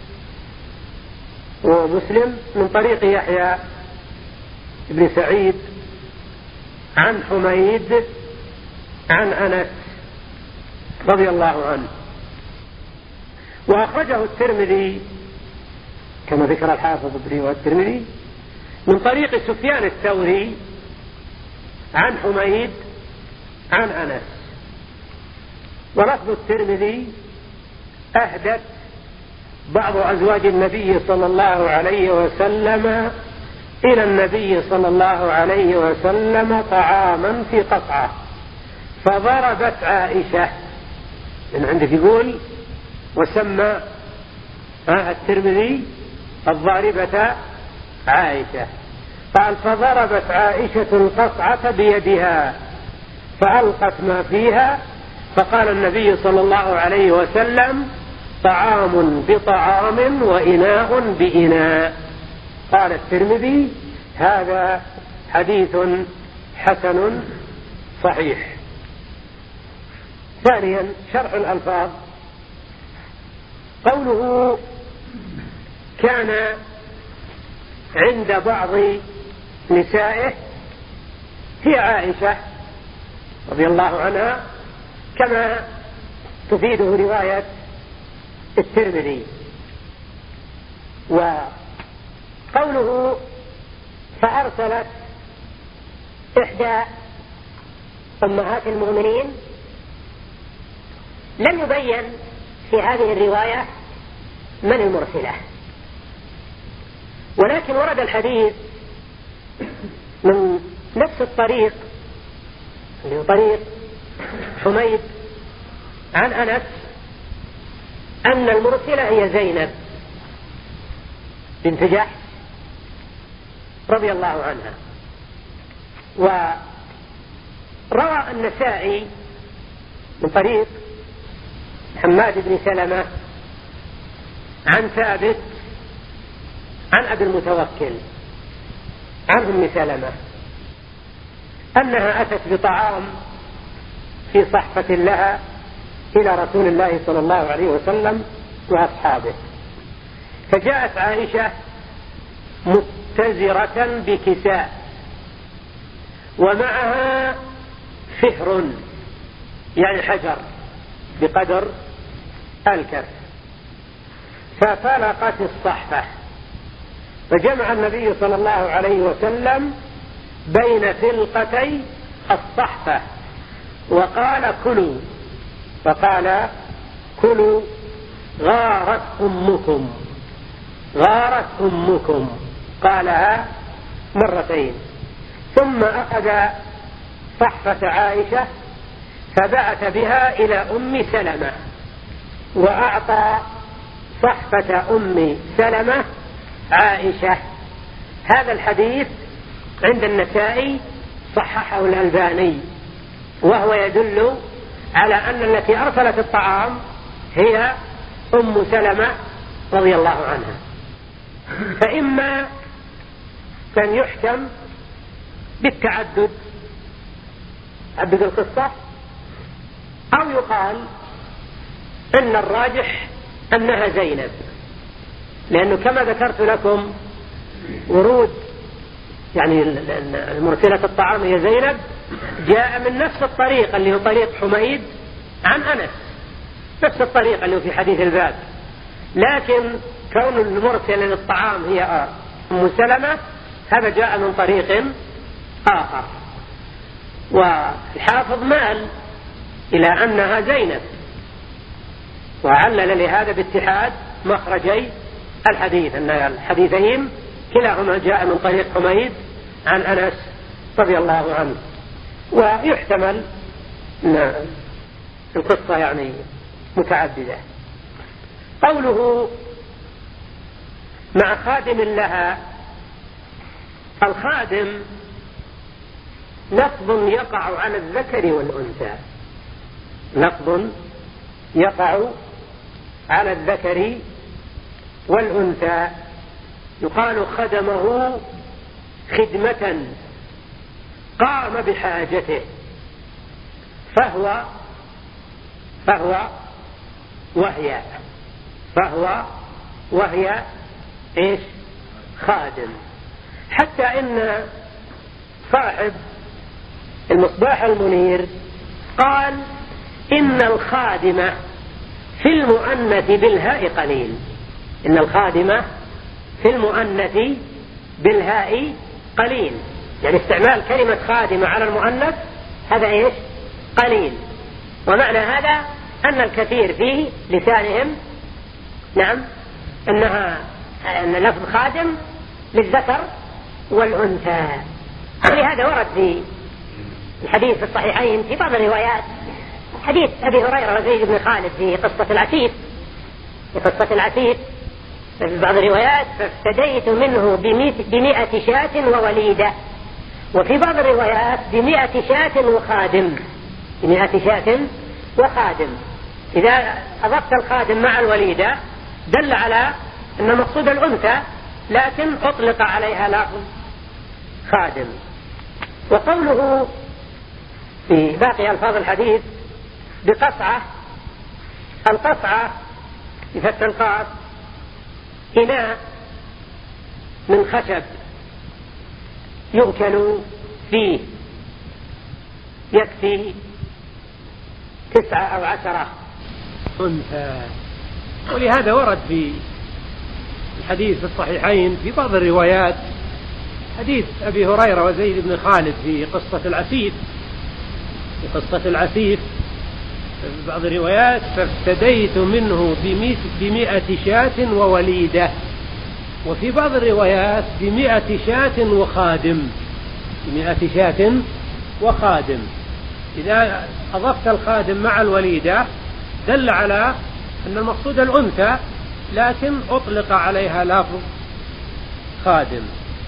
ومسلم من طريق يحيى بن سعيد عن حميد عن أنس رضي الله عنه. وأخرجه الترمذي كما ذكر الحافظ ابن والترمذي من طريق سفيان الثوري عن حميد عن أنس. ولفظ الترمذي أهدت بعض أزواج النبي صلى الله عليه وسلم إلى النبي صلى الله عليه وسلم طعاما في قطعة فضربت عائشة، من عنده يقول وسمى الترمذي الضاربة عائشة، قال فضربت عائشة القطعة بيدها فألقت ما فيها، فقال النبي صلى الله عليه وسلم طعام بطعام وإناء بإناء. قال الترمذي هذا حديث حسن صحيح. ثانيا شرح الألفاظ، قوله كان عند بعض نسائه هي عائشة رضي الله عنها كما تفيده رواية الترمذي. وقوله فأرسلت إحدى أمهات المؤمنين لم يبين في هذه الرواية من المرسلة، ولكن ورد الحديث من نفس الطريق اللي هو طريق حميد عن أنس أن المرسلة هي زينب بنت جحش رضي الله عنها. وروى النسائي من طريق حماد بن سلمة عن ثابت عن أبي المتوكل عن أم سلمة أنها أتت بطعام في صحفة لها إلى رسول الله صلى الله عليه وسلم وأصحابه، فجاءت عائشة متزرة بكساء ومعها فهر يعني حجر بقدر الكف، ففلقت الصحفة، فجمع النبي صلى الله عليه وسلم بين فلقتي الصحفة وقال كلوا، فقال كلوا غارت أمكم، غارت أمكم، قالها مرتين. ثم أخذ صحفة عائشة فبعث بها إلى أم سلمة وأعطى صحفة أم سلمة عائشة. هذا الحديث عند النسائي صححه الألباني، وهو يدل على أن التي أرسلت الطعام هي أم سلمة رضي الله عنها. فإما كان يحكم بالتعدد، تعدد القصة، أو يقال إن الراجح أنها زينب، لأنه كما ذكرت لكم ورود يعني المرسلة الطعام هي زينب جاء من نفس الطريق اللي هو طريق حميد عن أنس، نفس الطريق اللي هو في حديث الباب، لكن كون المرسل للطعام هي أم سلمة هذا جاء من طريق آخر. والحافظ مال إلى أنها زينب، وعلل لهذا باتحاد مخرجي الحديث، أن الحديثين كلاهما جاء من طريق حميد عن أنس رضي الله عنه. ويحتمل أن القصة يعني متعددة. قوله مع خادم لها، الخادم لفظ يقع على الذكر والأنثى، لفظ يقع على الذكر والأنثى، يقال خدمه خدمة قام بحاجته، فهو فهو وهي فهو وهي إيش؟ خادم. حتى إن صاحب المصباح المنير قال إن الخادمة في المؤنث بالهاء قليل، إن الخادمة في المؤنث بالهاء قليل، يعني استعمال كلمة خادمة على المؤنث هذا إيش؟ قليل. ومعنى هذا أن الكثير في لسانهم نعم أنها أن لفظ خادم للذكر والأنثى. ولهذا ورد في الحديث في الصحيحين في بعض الروايات حديث أبي هريرة وزيد بن خالد في قصة العسيف، في قصة العسيف في بعض الروايات فافتديت منه بمئة شاة ووليدة، وفي بعض الروايات بمئة شاة وخادم، بمئة شاة وخادم. إذا أضفت الخادم مع الوليدة دل على أن مقصود الأنثى، لكن أطلق عليها لفظ خادم. وقوله في باقي ألفاظ الحديث بقصعة، القصعة بفتح القاف إناء من خشب يؤكل فيه، يكفي تسعة أو عشرة أنثى. ولهذا ورد في الحديث في الصحيحين في بعض الروايات حديث أبي هريرة وزيد بن خالد في قصة العسيف، في قصة العسيف في بعض الروايات فافتديت منه بمئة شاة ووليدة، وفي بعض الروايات بمئة شاة وخادم، بمئة شاة وخادم. إذا أضفت الخادم مع الوليدة دل على أن المقصود الأنثى، لكن أطلق عليها لفظ خادم.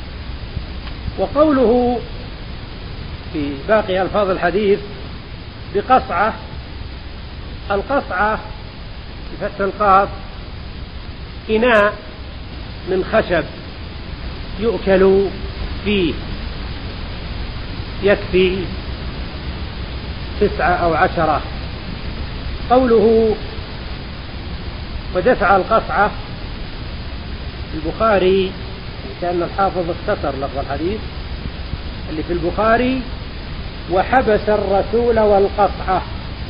وقوله في باقي ألفاظ الحديث بقصعة، القصعة بفتح القاف إناء من خشب يؤكل فيه، يكفي تسعة أو عشرة. قوله ودفع القصعة البخاري، كأن الحافظ اختصر لفظ الحديث اللي في البخاري: وحبس الرسول والقصعة،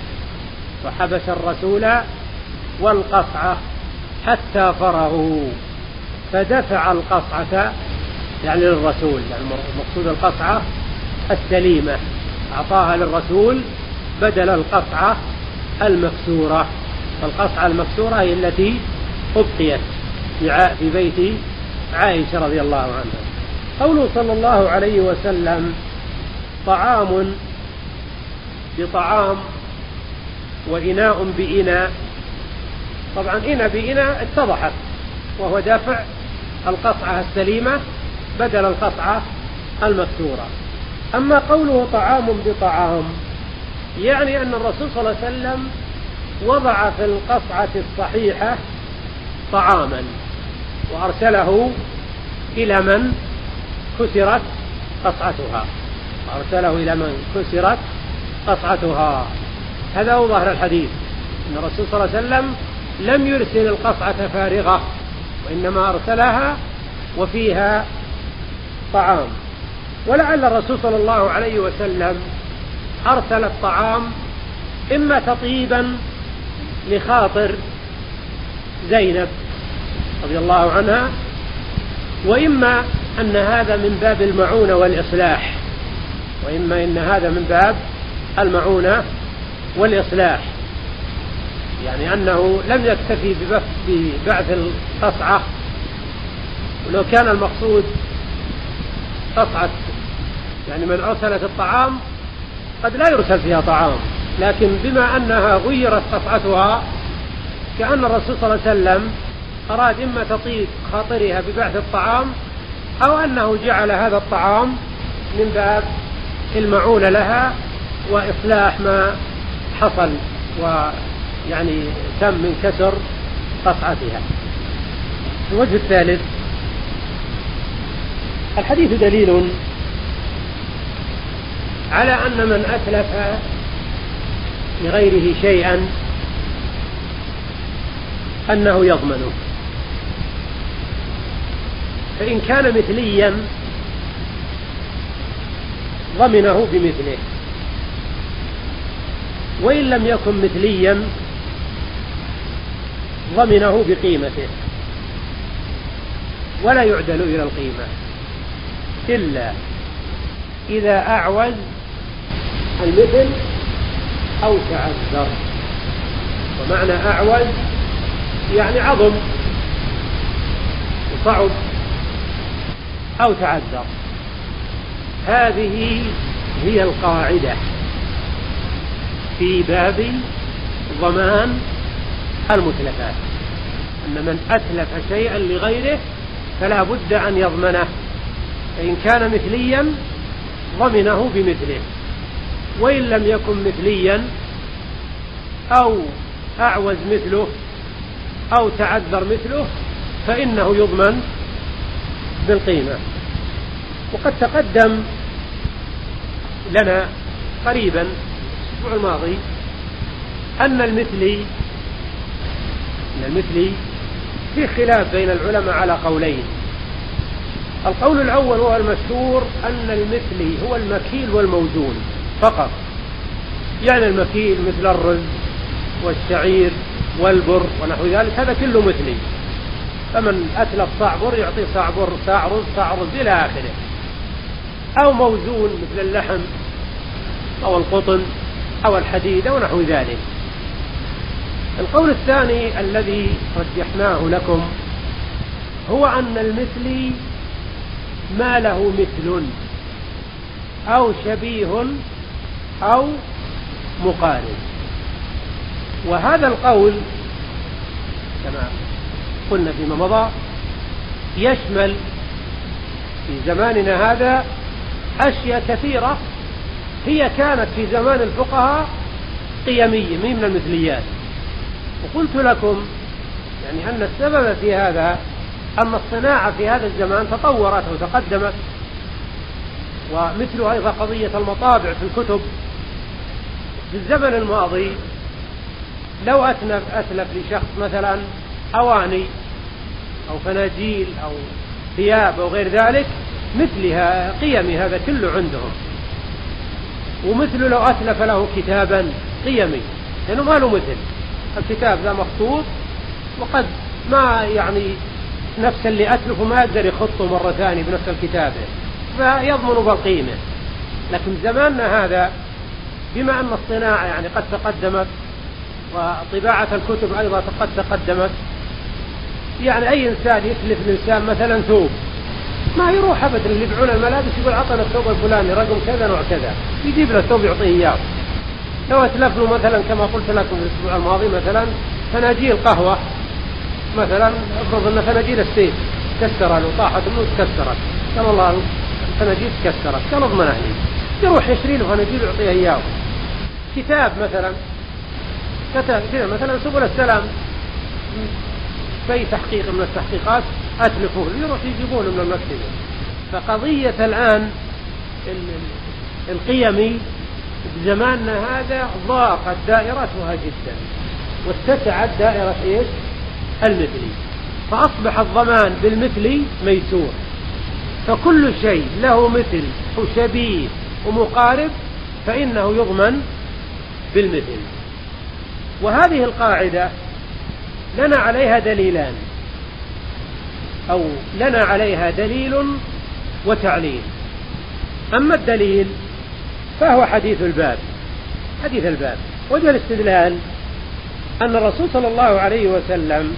وحبس الرسول والقصعة حتى فرغوا، فدفع القصعة يعني للرسول، يعني المقصود القصعة السليمة، أعطاها للرسول بدل القصعة المكسورة. القصعة المكسورة هي التي أبقيت في بيت عائشة رضي الله عنها. قوله صلى الله عليه وسلم طعام بطعام وإناء بإناء، طبعا إناء بإناء اتضحت، وهو دافع القصعة السليمة بدل القصعة المكسورة. أما قوله طعام بطعام يعني أن الرسول صلى الله عليه وسلم وضع في القصعة الصحيحة طعاما وأرسله إلى من كسرت قصعتها، وأرسله إلى من كسرت قصعتها. هذا هو ظاهر الحديث، أن الرسول صلى الله عليه وسلم لم يرسل القصعة فارغة، وإنما أرسلها وفيها طعام. ولعل الرسول صلى الله عليه وسلم أرسل الطعام إما تطيبا لخاطر زينب رضي الله عنها، وإما أن هذا من باب المعونة والإصلاح، وإما أن هذا من باب المعونة والإصلاح، يعني أنه لم يكتفي ببعث القصعة، ولو كان المقصود قصعة يعني من أرسلت الطعام قد لا يرسل فيها طعام، لكن بما أنها غيرت قصعتها كأن الرسول صلى الله عليه وسلم أراد إما تطيب خاطرها ببعث الطعام، أو أنه جعل هذا الطعام من باب المعونة لها وإصلاح ما حصل ويعني تم من كسر قصعتها. الوجه الثالث: الحديث دليل على أن من أتلف لغيره شيئا أنه يضمنه، فإن كان مثليا ضمنه بمثله، وإن لم يكن مثليا ضمنه بقيمته، ولا يعدل إلى القيمة إلا إذا أعوز المثل أو تعذر. ومعنى أعوز يعني عظم وصعب أو تعذر. هذه هي القاعدة في باب ضمان المتلفات، أن من أتلف شيئا لغيره فلا بد أن يضمنه، فإن كان مثليا ضمنه بمثله، وإن لم يكن مثليا أو أعوز مثله أو تعذر مثله فإنه يضمن بالقيمة. وقد تقدم لنا قريبا الأسبوع الماضي أن المثلي أن المثلي في خلاف بين العلماء على قولين. القول الأول هو المشهور أن المثلي هو المكيل والموزون فقط، يعني المكيل مثل الرز والشعير والبر ونحو ذلك، هذا كله مثلي، فمن أتلف صاع بر يعطي صاع بر، صاع رز، صاع رز إلى آخره. أو موزون مثل اللحم أو القطن أو الحديد أو نحو ذلك. القول الثاني الذي رجحناه لكم هو أن المثلي ما له مثل أو شبيه أو مقارن. وهذا القول كما قلنا فيما مضى يشمل في زماننا هذا أشياء كثيرة هي كانت في زمان الفقهاء قيمية من المثليات. وقلت لكم يعني أن السبب في هذا أن الصناعة في هذا الزمان تطورت وتقدمت، ومثل أيضا قضية المطابع في الكتب. في الزمن الماضي لو أتلف, أتلف لشخص مثلا أواني أو فناجيل أو ثياب أو غير ذلك مثلها قيمي، هذا كله عندهم. ومثل لو أتلف له كتابا قيمي لأنه ما له مثل، الكتاب ذا مخطوط وقد ما يعني نفس اللي أتلفه ما يقدر يخطه مرة ثانية بنفس الكتابة فيضمن بالقيمة. لكن زماننا هذا بما أن الصناعة يعني قد تقدمت وطباعة الكتب أيضا قد تقدمت، يعني أي إنسان يتلف الإنسان مثلا ثوب ما يروح أبدا اللي يبيعون الملابس يقول عطنا الثوب الفلاني رقم كذا نوع كذا، يجيب له الثوب يعطيه إياه. لو أتلف له مثلا كما قلت لكم في الأسبوع الماضي مثلا فناجيل قهوة مثلا، افرض أن فناجيل السيف كسر له طاحت منه تكسرت، قال الله الفناجيل تكسرت قال اضمنه لي، يروح يشتري له فناجيل يعطيه إياه. كتاب مثلا كتاب مثلا سبل السلام في تحقيق من التحقيقات أتلفوه يروح يجيبونه من المكتبة. فقضية الآن القيمي بزماننا هذا ضاقت دائرتها جدا واتسعت دائرة إيش المثلي، فأصبح الضمان بالمثلي ميسور، فكل شيء له مثل وشبيه ومقارب فإنه يضمن بالمثل. وهذه القاعدة لنا عليها دليلان أو لنا عليها دليل وتعليل. أما الدليل فهو حديث الباب حديث الباب وجه الاستدلال أن الرسول صلى الله عليه وسلم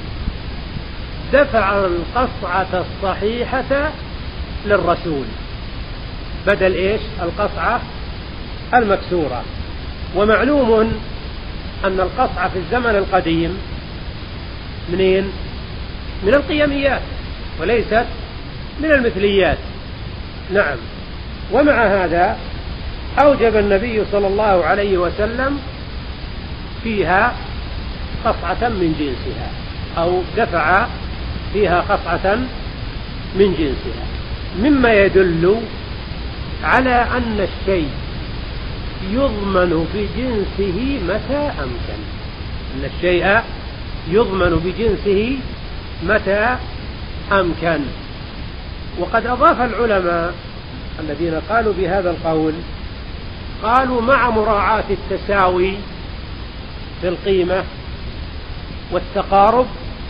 دفع القصعة الصحيحة للرسول بدل إيش القصعة المكسورة. ومعلوم أن القصعة في الزمن القديم منين؟ من القيميات وليست من المثليات. نعم. ومع هذا أوجب النبي صلى الله عليه وسلم فيها قصعة من جنسها أو دفع فيها قصعة من جنسها، مما يدل على أن الشيء يضمن بجنسه متى أمكن، أن الشيء يضمن بجنسه متى أمكن. وقد أضاف العلماء الذين قالوا بهذا القول قالوا مع مراعاة التساوي في القيمة والتقارب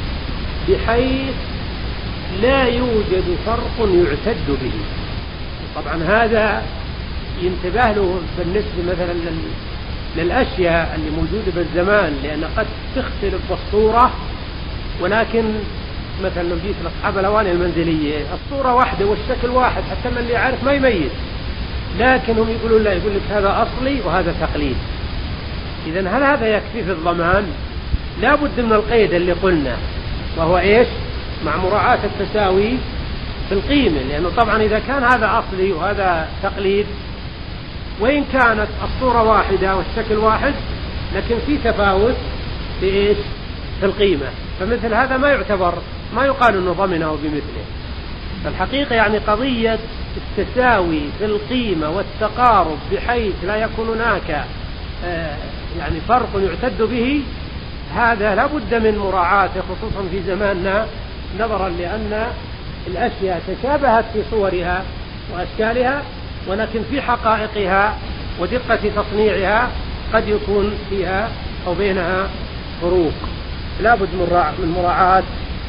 بحيث لا يوجد فرق يعتد به. طبعا هذا ينتبه له بالنسبة مثلا للأشياء اللي موجودة بالزمان، لأن قد تختلف بالصورة، ولكن مثلا لو جيت لأصحاب الأواني المنزلية الصورة واحدة والشكل واحد حتى من اللي يعرف ما يميز، لكن هم يقولون لا، يقول لك هذا أصلي وهذا تقليد. إذن هل هذا يكفي في الضمان؟ لا بد من القيد اللي قلنا وهو إيش؟ مع مراعاة التساوي في القيمة، لأنه طبعا إذا كان هذا أصلي وهذا تقليد وإن كانت الصورة واحدة والشكل واحد لكن في تفاوت في إيش؟ في القيمة، فمثل هذا ما يعتبر، ما يقال أنه ضمنه بمثله. فالحقيقة يعني قضية التساوي في القيمة والتقارب بحيث لا يكون هناك يعني فرق يعتد به، هذا لا بد من مراعاته خصوصا في زماننا، نظرا لأن الأشياء تشابهت في صورها وأشكالها، ولكن في حقائقها ودقة تصنيعها قد يكون فيها أو بينها فروق. لا بد من مراعاة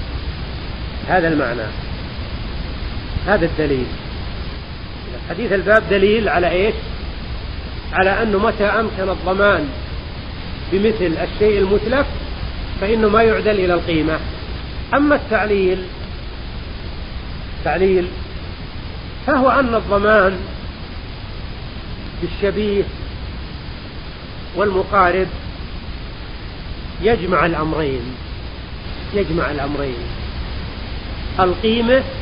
هذا المعنى. هذا الدليل. حديث الباب دليل على إيش؟ على أنه متى أمكن الضمان بمثل الشيء المتلف فإنه ما يعدل إلى القيمة. أما التعليل تعليل فهو أن الضمان بالشبيه والمقارب يجمع الأمرين يجمع الأمرين القيمة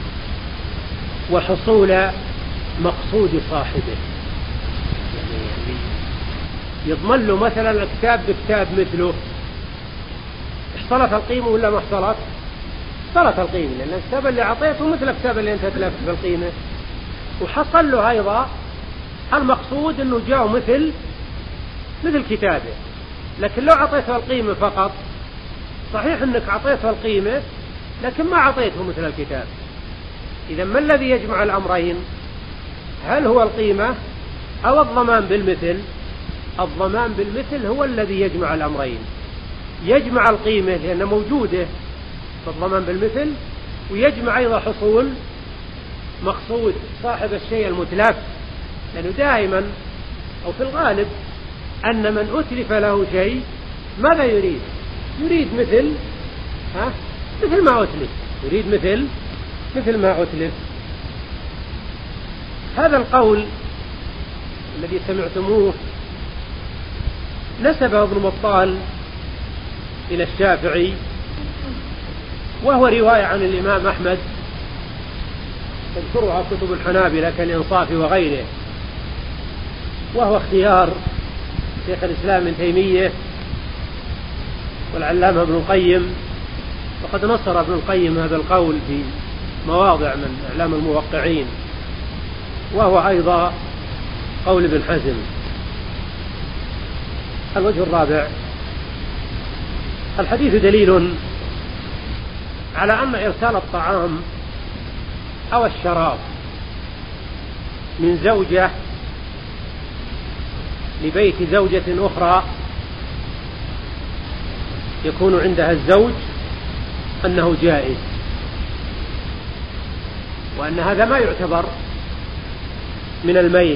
وحصول مقصود صاحبه. يعني يضمن له مثلا الكتاب بكتاب مثله، احصلت القيمة ولا ما احصلت؟ احصلت القيمة، لأن الكتاب اللي أعطيته مثل الكتاب اللي أنت تلفت بالقيمة. وحصل له أيضا المقصود أنه جاء مثل مثل كتابه. لكن لو أعطيته القيمة فقط، صحيح أنك أعطيته القيمة لكن ما أعطيته مثل الكتاب. إذا ما الذي يجمع الأمرين؟ هل هو القيمة أو الضمان بالمثل؟ الضمان بالمثل هو الذي يجمع الأمرين، يجمع القيمة لأنه موجودة في الضمان بالمثل، ويجمع أيضا حصول مقصود صاحب الشيء المتلف. لأنه دائما أو في الغالب أن من أتلف له شيء ماذا يريد؟ يريد مثل ها مثل ما أتلف، يريد مثل مثل ما أتلف. هذا القول الذي سمعتموه نسبه ابن بطال إلى الشافعي، وهو رواية عن الإمام أحمد تذكرها كتب الحنابلة كالإنصاف وغيره، وهو اختيار شيخ الإسلام ابن تيمية والعلامة ابن القيم، وقد نصر ابن القيم هذا القول في مواضع من إعلام الموقعين، وهو أيضا قول ابن حزم. الوجه الرابع: الحديث دليل على أن إرسال الطعام أو الشراب من زوجة لبيت زوجة أخرى يكون عندها الزوج أنه جائز، وأن هذا ما يعتبر من الميل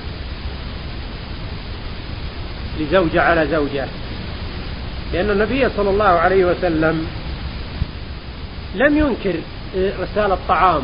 لزوجة على زوجة، لأن النبي صلى الله عليه وسلم لم ينكر إرسال الطعام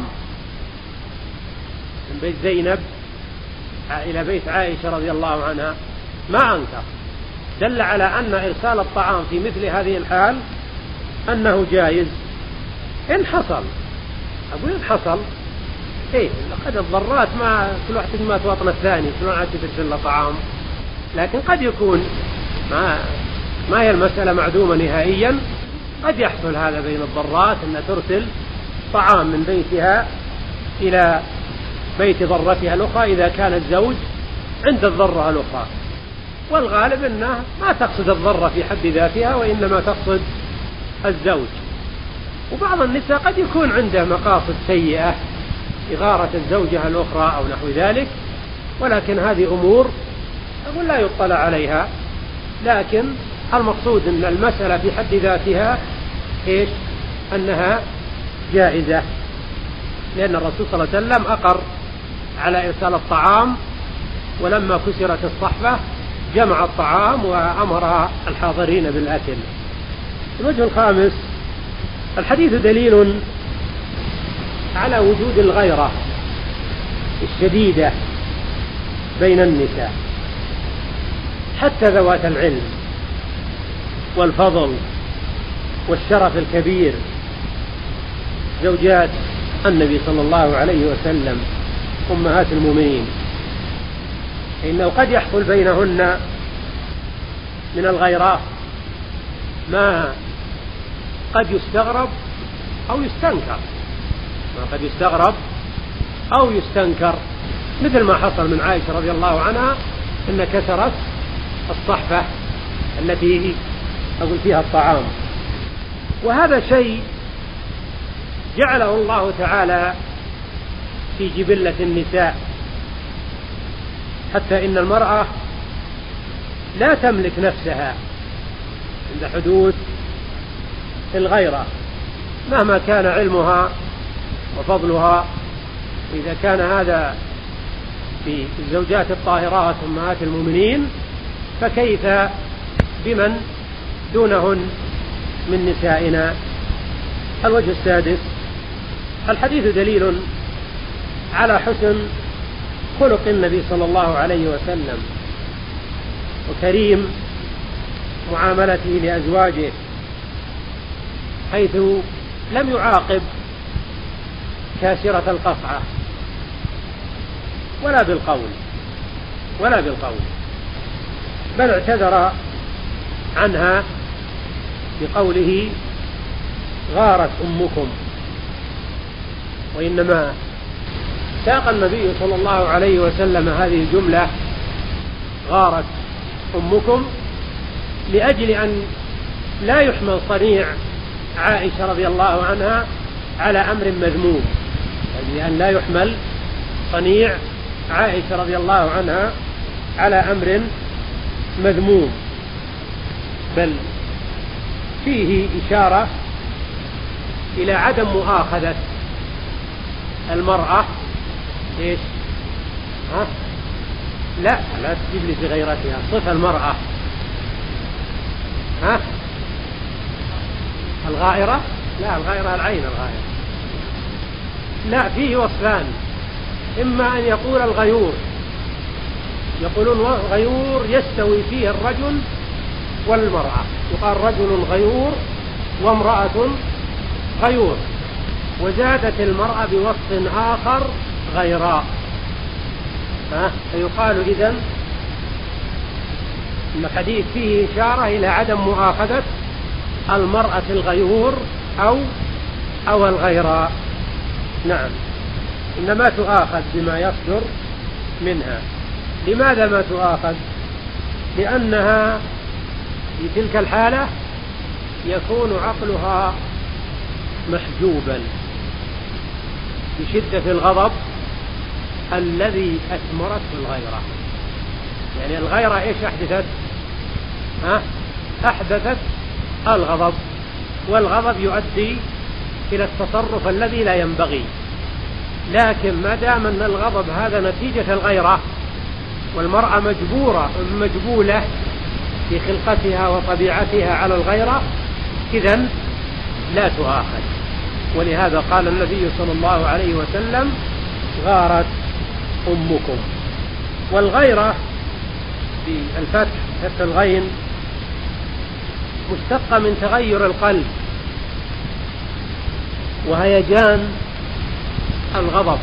من بيت زينب إلى بيت عائشة رضي الله عنها، ما أنكر، دل على أن إرسال الطعام في مثل هذه الحال أنه جائز إن حصل. أقول إن حصل إيه، لقد الضرات ما كل واحد ما تواطن الثاني، كل واحد ترسل له طعام، لكن قد يكون ما ما هي المسألة معدومة نهائيا، قد يحصل هذا بين الضرات أن ترسل طعام من بيتها إلى بيت ضرتها الأخرى إذا كان الزوج عند الضرة الأخرى، والغالب أنها ما تقصد الضرة في حد ذاتها وإنما تقصد الزوج. وبعض النساء قد يكون عنده مقاصد سيئة إغارة الزوجة الأخرى أو نحو ذلك، ولكن هذه أمور أقول لا يطلع عليها، لكن المقصود أن المسألة في حد ذاتها إيش؟ أنها جائزة، لأن الرسول صلى الله عليه وسلم أقر على إرسال الطعام، ولما كسرت الصحفة جمع الطعام وأمر الحاضرين بالأكل. الوجه الخامس: الحديث دليل على وجود الغيرة الشديدة بين النساء حتى ذوات العلم والفضل والشرف الكبير، زوجات النبي صلى الله عليه وسلم أمهات المؤمنين، إنه قد يحصل بينهن من الغيرات ما قد يستغرب أو يستنكر، ما قد يستغرب أو يستنكر، مثل ما حصل من عائشة رضي الله عنها أن كسرت الصحفة التي أقول فيها الطعام، وهذا شيء جعله الله تعالى في جبلة النساء، حتى إن المرأة لا تملك نفسها عند حدوث الغيرة مهما كان علمها وفضلها. إذا كان هذا في الزوجات الطاهرات أمهات المؤمنين، فكيف بمن دونهن من نسائنا؟ الوجه السادس: الحديث دليل على حسن خلق النبي صلى الله عليه وسلم وكريم معاملته لأزواجه، حيث لم يعاقب كاسرة القصعة ولا بالقول ولا بالقول بل اعتذر عنها بقوله غارت أمكم، وإنما ساق النبي صلى الله عليه وسلم هذه الجملة غارت أمكم لأجل أن لا يحمل صنيع عائشة رضي الله عنها على أمر مذموم، يعني أن لا يحمل صنيع عائشة رضي الله عنها على أمر مذموم، بل فيه إشارة إلى عدم مؤاخذة المرأة إيش؟ ها؟ لا لا تجيب لي في غيرتها، صف المرأة ها؟ الغائرة؟ لا الغائرة العين الغائرة، لا فيه وصفان، إما أن يقول الغيور، يقولون غيور يستوي فيه الرجل والمرأة، يقال رجل غيور وامرأة غيور، وزادت المرأة بوصف آخر غيراء، ها؟ فيقال إذن إن الحديث فيه إشارة إلى عدم مؤاخذة المرأة الغيور أو أو الغيراء، نعم، إنما تؤاخذ بما يصدر منها. لماذا ما تؤاخذ؟ لأنها في تلك الحالة يكون عقلها محجوبا بشدة الغضب الذي أثمرت الغيرة، يعني الغيرة إيش أحدثت؟ ها؟ أحدثت الغضب، والغضب يؤدي إلى التصرف الذي لا ينبغي، لكن ما دام أن الغضب هذا نتيجة الغيرة والمرأة مجبورة مجبولة في خلقتها وطبيعتها على الغيرة، إذن لا تؤاخذ. ولهذا قال النبي صلى الله عليه وسلم غارت أمكم. والغيرة بالفتح فتح الغين مشتقة من تغير القلب وهيجان الغضب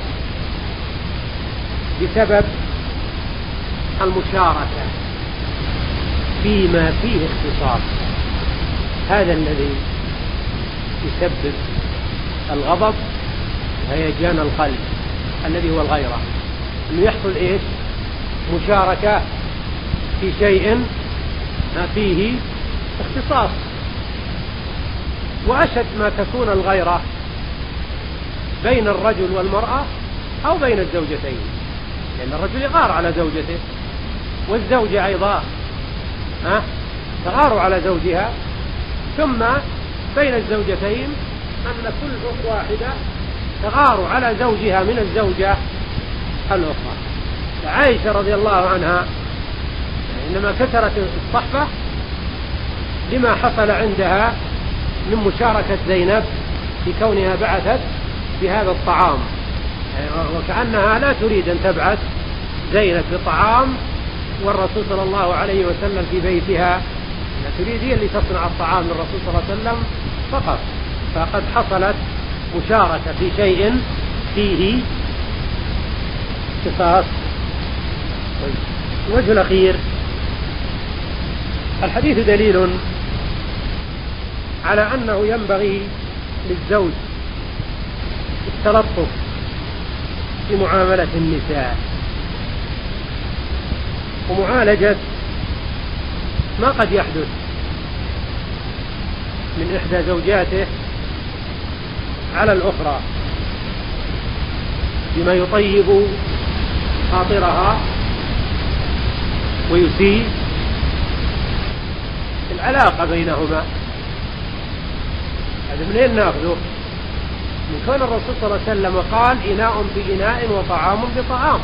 بسبب المشاركة فيما فيه اختصاص، هذا الذي يسبب الغضب وهيجان القلب الذي هو الغيرة، أنه يحصل إيش؟ مشاركة في شيء ما فيه اختصاص. وأشد ما تكون الغيرة بين الرجل والمرأة أو بين الزوجتين، لأن الرجل يغار على زوجته والزوجة أيضا ها تغار على زوجها، ثم بين الزوجتين أن كل واحدة تغار على زوجها من الزوجة الأخرى. عائشة رضي الله عنها إنما كثرت الصحبة لما حصل عندها من مشاركة زينب في كونها بعثت بهذا الطعام، وكأنها لا تريد أن تبعث زينب بطعام والرسول صلى الله عليه وسلم في بيتها، لا تريد هي اللي تصنع الطعام للرسول صلى الله عليه وسلم فقط، فقد حصلت مشاركة في شيء فيه اختصاص. الوجه الأخير، الحديث دليل على أنه ينبغي للزوج التلطف في معاملة النساء ومعالجة ما قد يحدث من إحدى زوجاته على الأخرى بما يطيب خاطرها ويسيء العلاقة بينهما. هذا منين ناخذه؟ من كون الرسول صلى الله عليه وسلم قال إناء بإناء وطعام بطعام،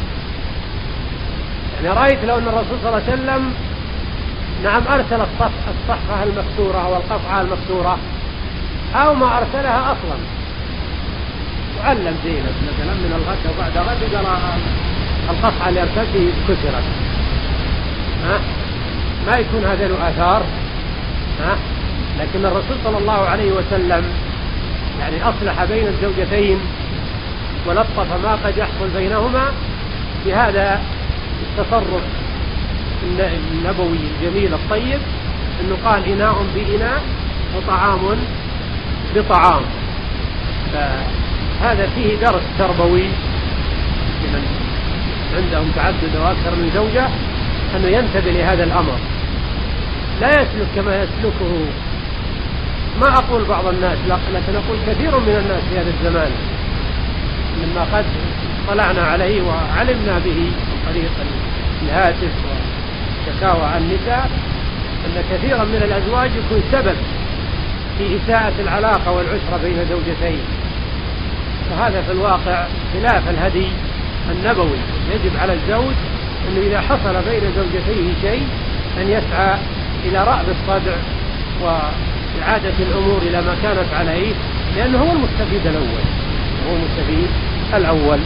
يعني رأيت لو أن الرسول صلى الله عليه وسلم نعم أرسل الصفحة المكسورة والقطعة المكسورة أو ما أرسلها أصلا، وعلم زينب مثلا من الغد وبعد غد قال القطعة اللي أرسلته كسرت، ها ما يكون هذا له آثار، ها لكن الرسول صلى الله عليه وسلم يعني أصلح بين الزوجتين ولطف ما قد يحصل بينهما بهذا التصرف النبوي الجميل الطيب، أنه قال إناء بإناء وطعام بطعام. فهذا فيه درس تربوي من عندهم تعدد أو أكثر من زوجة أنه ينتبه لهذا الأمر، لا يسلك كما يسلكه ما أقول بعض الناس، لكن أقول كثير من الناس في هذا الزمان مما قد طلعنا عليه وعلمنا به عن طريق الهاتف وشكاوى النساء، أن كثيرا من الأزواج يكون سبب في إساءة العلاقة والعشرة بين زوجتين، وهذا في الواقع خلاف الهدي النبوي. يجب على الزوج أنه إذا حصل بين زوجتيه شيء أن يسعى إلى رأب الصدع وإعادة الأمور إلى ما كانت عليه، لأنه هو المستفيد الأول هو المستفيد الأول.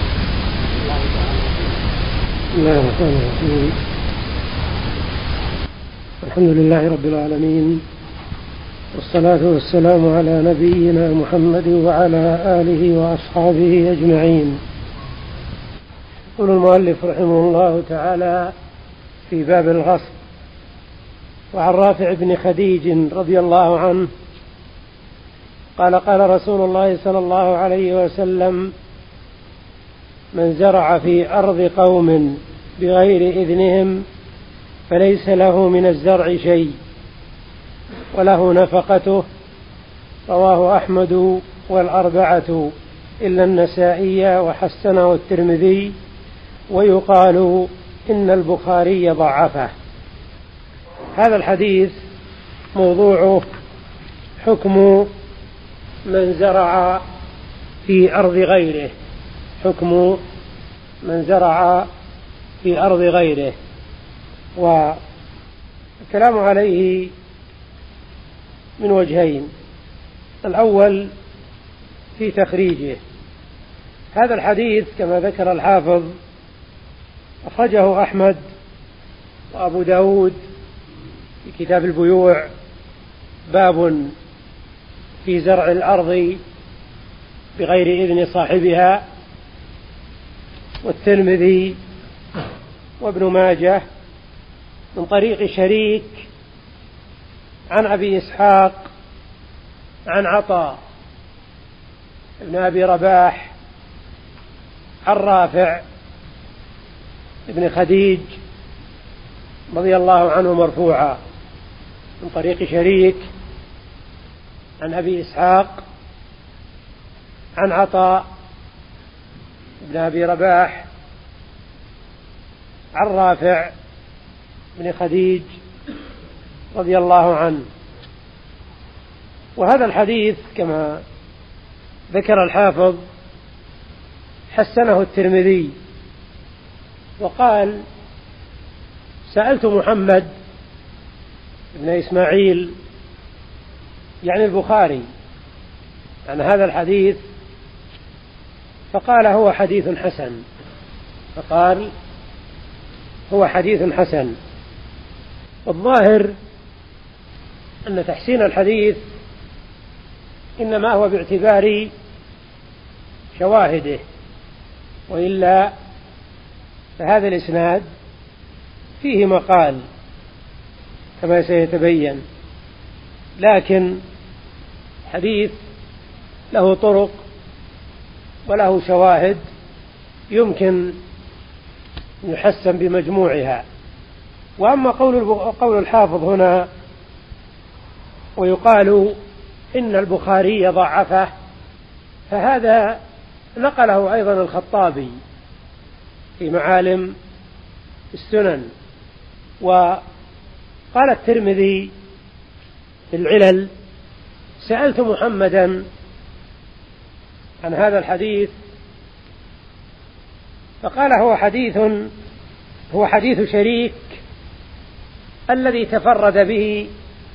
بسم الله الرحمن الرحيم. الحمد لله رب العالمين، والصلاة والسلام على نبينا محمد وعلى آله وأصحابه أجمعين. يقول المؤلف رحمه الله تعالى في باب الغصب: وعن رافع بن خديج رضي الله عنه قال: قال رسول الله صلى الله عليه وسلم: من زرع في أرض قوم بغير إذنهم فليس له من الزرع شيء وله نفقته. رواه أحمد والأربعة إلا النسائي وحسنه الترمذي، ويقال إن البخاري ضعفه. هذا الحديث موضوعه حكم من زرع في أرض غيره، حكم من زرع في أرض غيره، والكلام عليه من وجهين: الأول في تخريجه. هذا الحديث كما ذكر الحافظ أخرجه أحمد وأبو داود في كتاب البيوع، باب في زرع الأرض بغير إذن صاحبها، والترمذي وابن ماجه من طريق شريك عن أبي إسحاق عن عطاء ابن أبي رباح عن رافع ابن خديج رضي الله عنه مرفوعا، من طريق شريك عن أبي إسحاق عن عطاء ابن أبي رباح عن رافع ابن خديج رضي الله عنه. وهذا الحديث كما ذكر الحافظ حسنه الترمذي، وقال: سألت محمد بن إسماعيل يعني البخاري عن هذا الحديث فقال هو حديث حسن، فقال هو حديث حسن. والظاهر أن تحسين الحديث إنما هو باعتبار شواهده، وإلا فهذا الإسناد فيه مقال كما سيتبين، لكن حديث له طرق وله شواهد يمكن يحسن بمجموعها. وأما قول قول الحافظ هنا ويقال إن البخاري ضعفه، فهذا نقله أيضا الخطابي في معالم السنن. وقال الترمذي في العلل: سألت محمدا عن هذا الحديث فقال هو حديث هو حديث شريك الذي تفرد به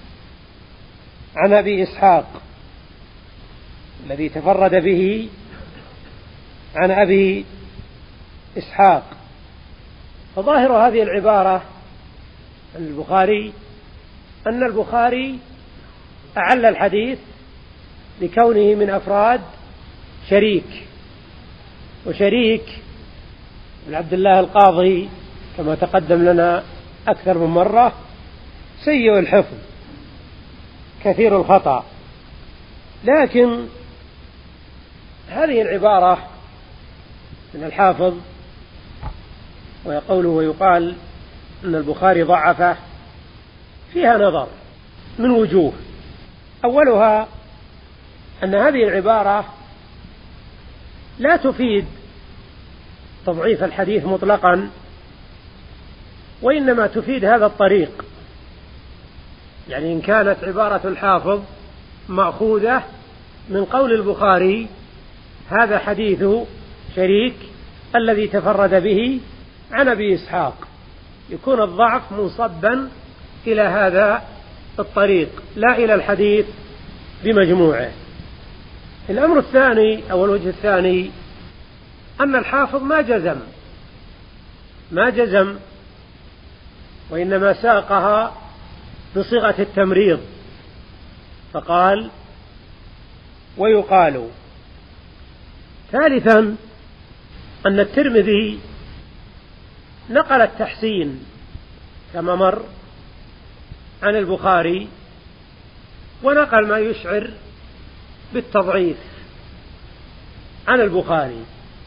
عن أبي إسحاق الذي تفرد به عن أبي إسحاق. فظاهر هذه العبارة عن البخاري أن البخاري أعل الحديث لكونه من أفراد شريك، وشريك بن عبد الله القاضي كما تقدم لنا أكثر من مرة سيء الحفظ كثير الخطأ، لكن هذه العبارة من الحافظ ويقول ويقال أن البخاري ضعفه فيها نظر من وجوه. أولها أن هذه العبارة لا تفيد تضعيف الحديث مطلقا، وإنما تفيد هذا الطريق. يعني إن كانت عبارة الحافظ مأخوذة من قول البخاري هذا حديث شريك الذي تفرد به عن أبي إسحاق، يكون الضعف منصبا إلى هذا الطريق لا إلى الحديث بمجموعه. الأمر الثاني أو الوجه الثاني أن الحافظ ما جزم ما جزم وإنما ساقها بصيغة التمريض، فقال ويقال. ثالثا أن الترمذي نقل التحسين كما مر عن البخاري، ونقل ما يشعر بالتضعيف عن البخاري،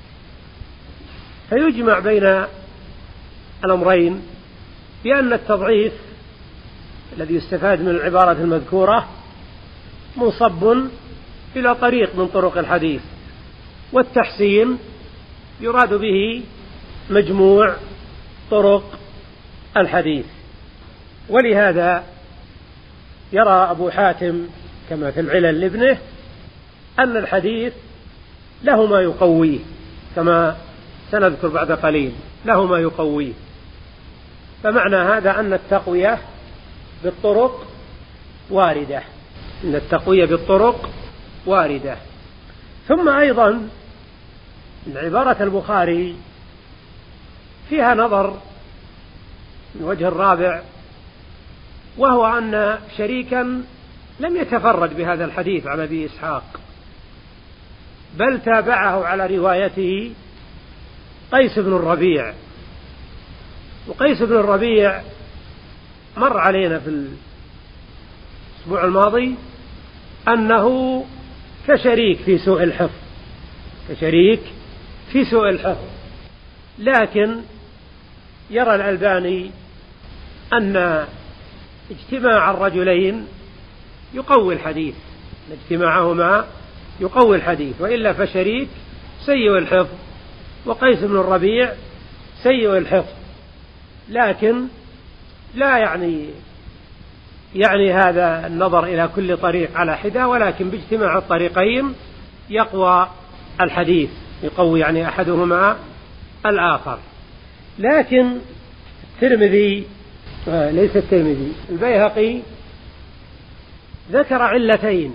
فيجمع بين الأمرين بأن التضعيف الذي يستفاد من العبارة المذكورة منصب إلى طريق من طرق الحديث، والتحسين يراد به مجموع طرق الحديث. ولهذا يرى أبو حاتم كما في العلل لابنه أن الحديث له ما يقويه، كما سنذكر بعد قليل، له ما يقويه. فمعنى هذا أن التقوية بالطرق واردة إن التقوية بالطرق واردة. ثم أيضا إن عبارة البخاري فيها نظر من وجه الرابع، وهو أن شريكا لم يتفرد بهذا الحديث عن أبي إسحاق، بل تابعه على روايته قيس بن الربيع. وقيس بن الربيع مر علينا في الأسبوع الماضي أنه كشريك في سوء الحفظ كشريك في سوء الحفظ لكن يرى الألباني أن اجتماع الرجلين يقوي الحديث، اجتماعهما يقوي الحديث، وإلا فشريك سيء الحفظ وقيس بن الربيع سيء الحفظ، لكن لا يعني يعني هذا النظر إلى كل طريق على حدة، ولكن باجتماع الطريقين يقوى الحديث، يقوي يعني أحدهما الآخر. لكن الترمذي آه ليس الترمذي البيهقي ذكر علتين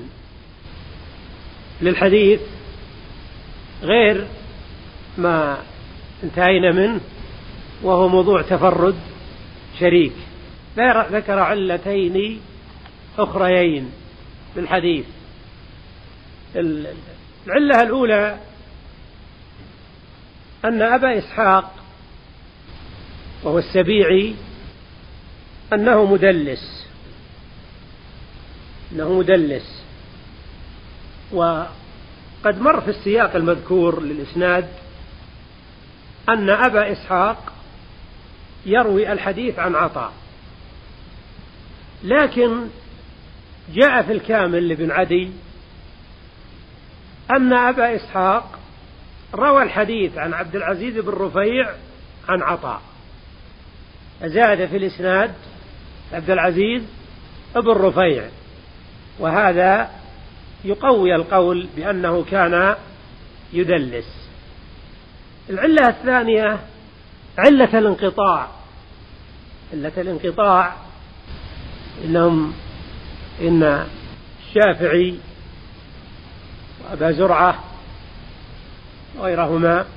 للحديث غير ما انتهينا منه، وهو موضوع تفرد شريك. ذكر علتين أخريين للحديث. العلة الأولى أن أبا إسحاق وهو السبيعي أنه مدلس أنه مدلس وقد مر في السياق المذكور للإسناد أن أبا إسحاق يروي الحديث عن عطاء، لكن جاء في الكامل لابن عدي أن أبا إسحاق روى الحديث عن عبد العزيز بن رفيع عن عطاء، زاد في الإسناد عبد العزيز بن رفيع، وهذا يقوي القول بأنه كان يدلس. العلة الثانية علة الانقطاع. علة الانقطاع إنهم إن الشافعي وأبا زرعة وغيرهما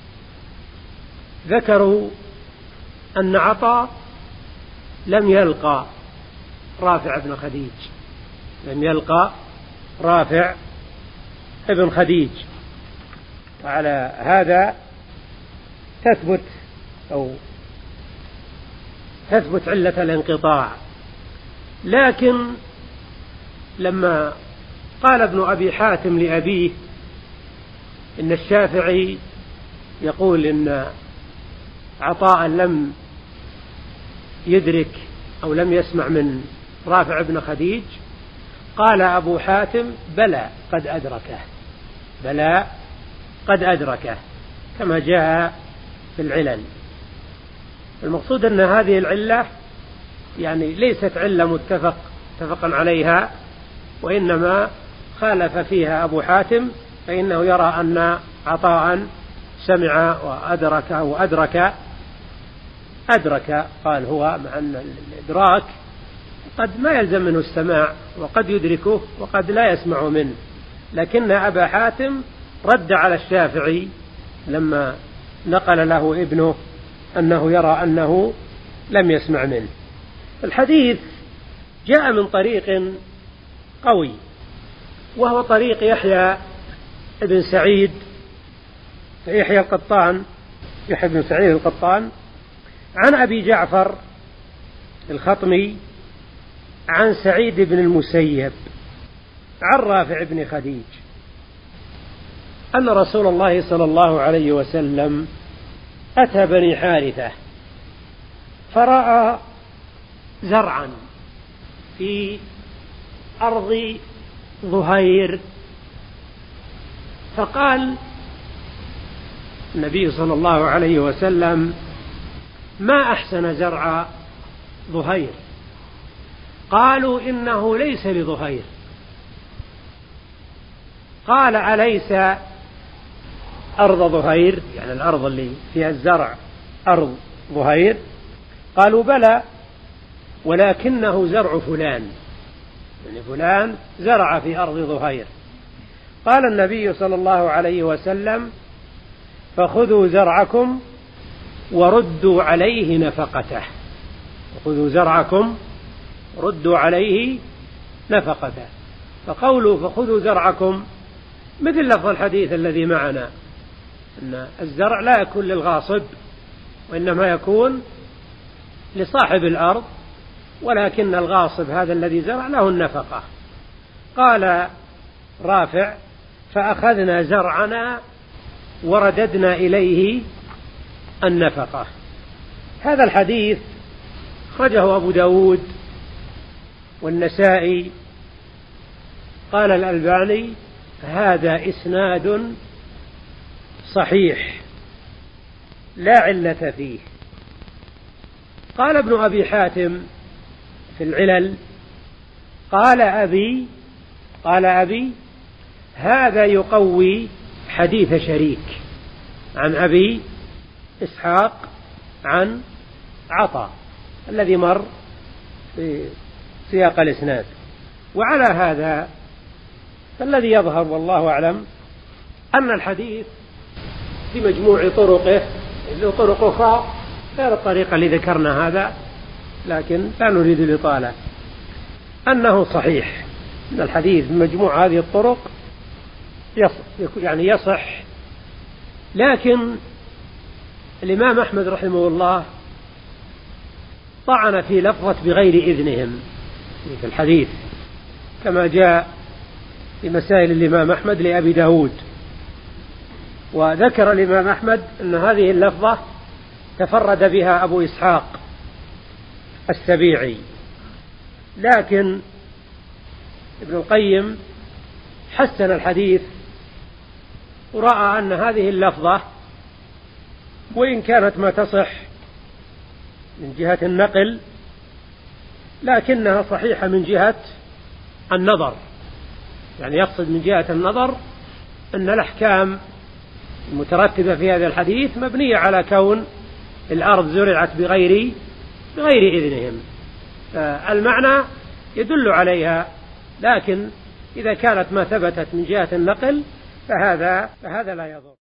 ذكروا أن عطاء لم يلقى رافع بن خديج لم يلقى رافع ابن خديج، وعلى هذا تثبت أو تثبت علة الانقطاع. لكن لما قال ابن أبي حاتم لأبيه إن الشافعي يقول إن عطاء لم يدرك أو لم يسمع من رافع بن خديج، قال أبو حاتم بلى قد أدركه، بلى قد أدركه، كما جاء في العلل. المقصود أن هذه العلة يعني ليست علة متفق متفقا عليها، وإنما خالف فيها أبو حاتم، فإنه يرى أن عطاء سمع وأدرك أو أدرك أدرك قال هو، مع أن الإدراك قد ما يلزم منه السماع، وقد يدركه وقد لا يسمع منه، لكن أبا حاتم رد على الشافعي لما نقل له ابنه أنه يرى أنه لم يسمع منه. الحديث جاء من طريق قوي، وهو طريق يحيى بن سعيد يحيى القطان يحيى بن سعيد القطان عن أبي جعفر الخطمي عن سعيد بن المسيب عن رافع بن خديج أن رسول الله صلى الله عليه وسلم أتى بني حارثة فرأى زرعا في أرض ظهير، فقال النبي صلى الله عليه وسلم ما أحسن زرع ظهير، قالوا إنه ليس لظهير، قال أليس أرض ظهير يعني الأرض اللي فيها الزرع أرض ظهير؟ قالوا بلى ولكنه زرع فلان، يعني فلان زرع في أرض ظهير. قال النبي صلى الله عليه وسلم فخذوا زرعكم وردوا عليه نفقته، خذوا زرعكم ردوا عليه نفقته. فقولوا فخذوا زرعكم مثل لفظ الحديث الذي معنا، أن الزرع لا يكون للغاصب وإنما يكون لصاحب الأرض، ولكن الغاصب هذا الذي زرع له النفقة. قال رافع فأخذنا زرعنا ورددنا إليه النفقة. هذا الحديث خرجه أبو داود والنسائي. قال الألباني هذا إسناد صحيح لا علة فيه. قال ابن أبي حاتم في العلل قال أبي قال أبي هذا يقوي حديث شريك عن أبي إسحاق عن عطاء الذي مر في سياق الإسناد. وعلى هذا فالذي يظهر والله أعلم أن الحديث في مجموع طرقه له طرق أخرى غير الطريقة اللي ذكرنا هذا، لكن لا نريد الإطالة، أنه صحيح أن الحديث بمجموع هذه الطرق يصح يعني يصح. لكن الإمام أحمد رحمه الله طعن في لفظة بغير إذنهم في الحديث، كما جاء في مسائل الإمام أحمد لأبي داود. وذكر الإمام أحمد أن هذه اللفظة تفرد بها أبو إسحاق السبيعي، لكن ابن القيم حسن الحديث ورأى أن هذه اللفظة وإن كانت ما تصح من جهة النقل لكنها صحيحة من جهة النظر، يعني يقصد من جهة النظر أن الأحكام المترتبة في هذا الحديث مبنية على كون الأرض زرعت بغير بغير إذنهم، المعنى يدل عليها، لكن إذا كانت ما ثبتت من جهة النقل فهذا فهذا لا يضر.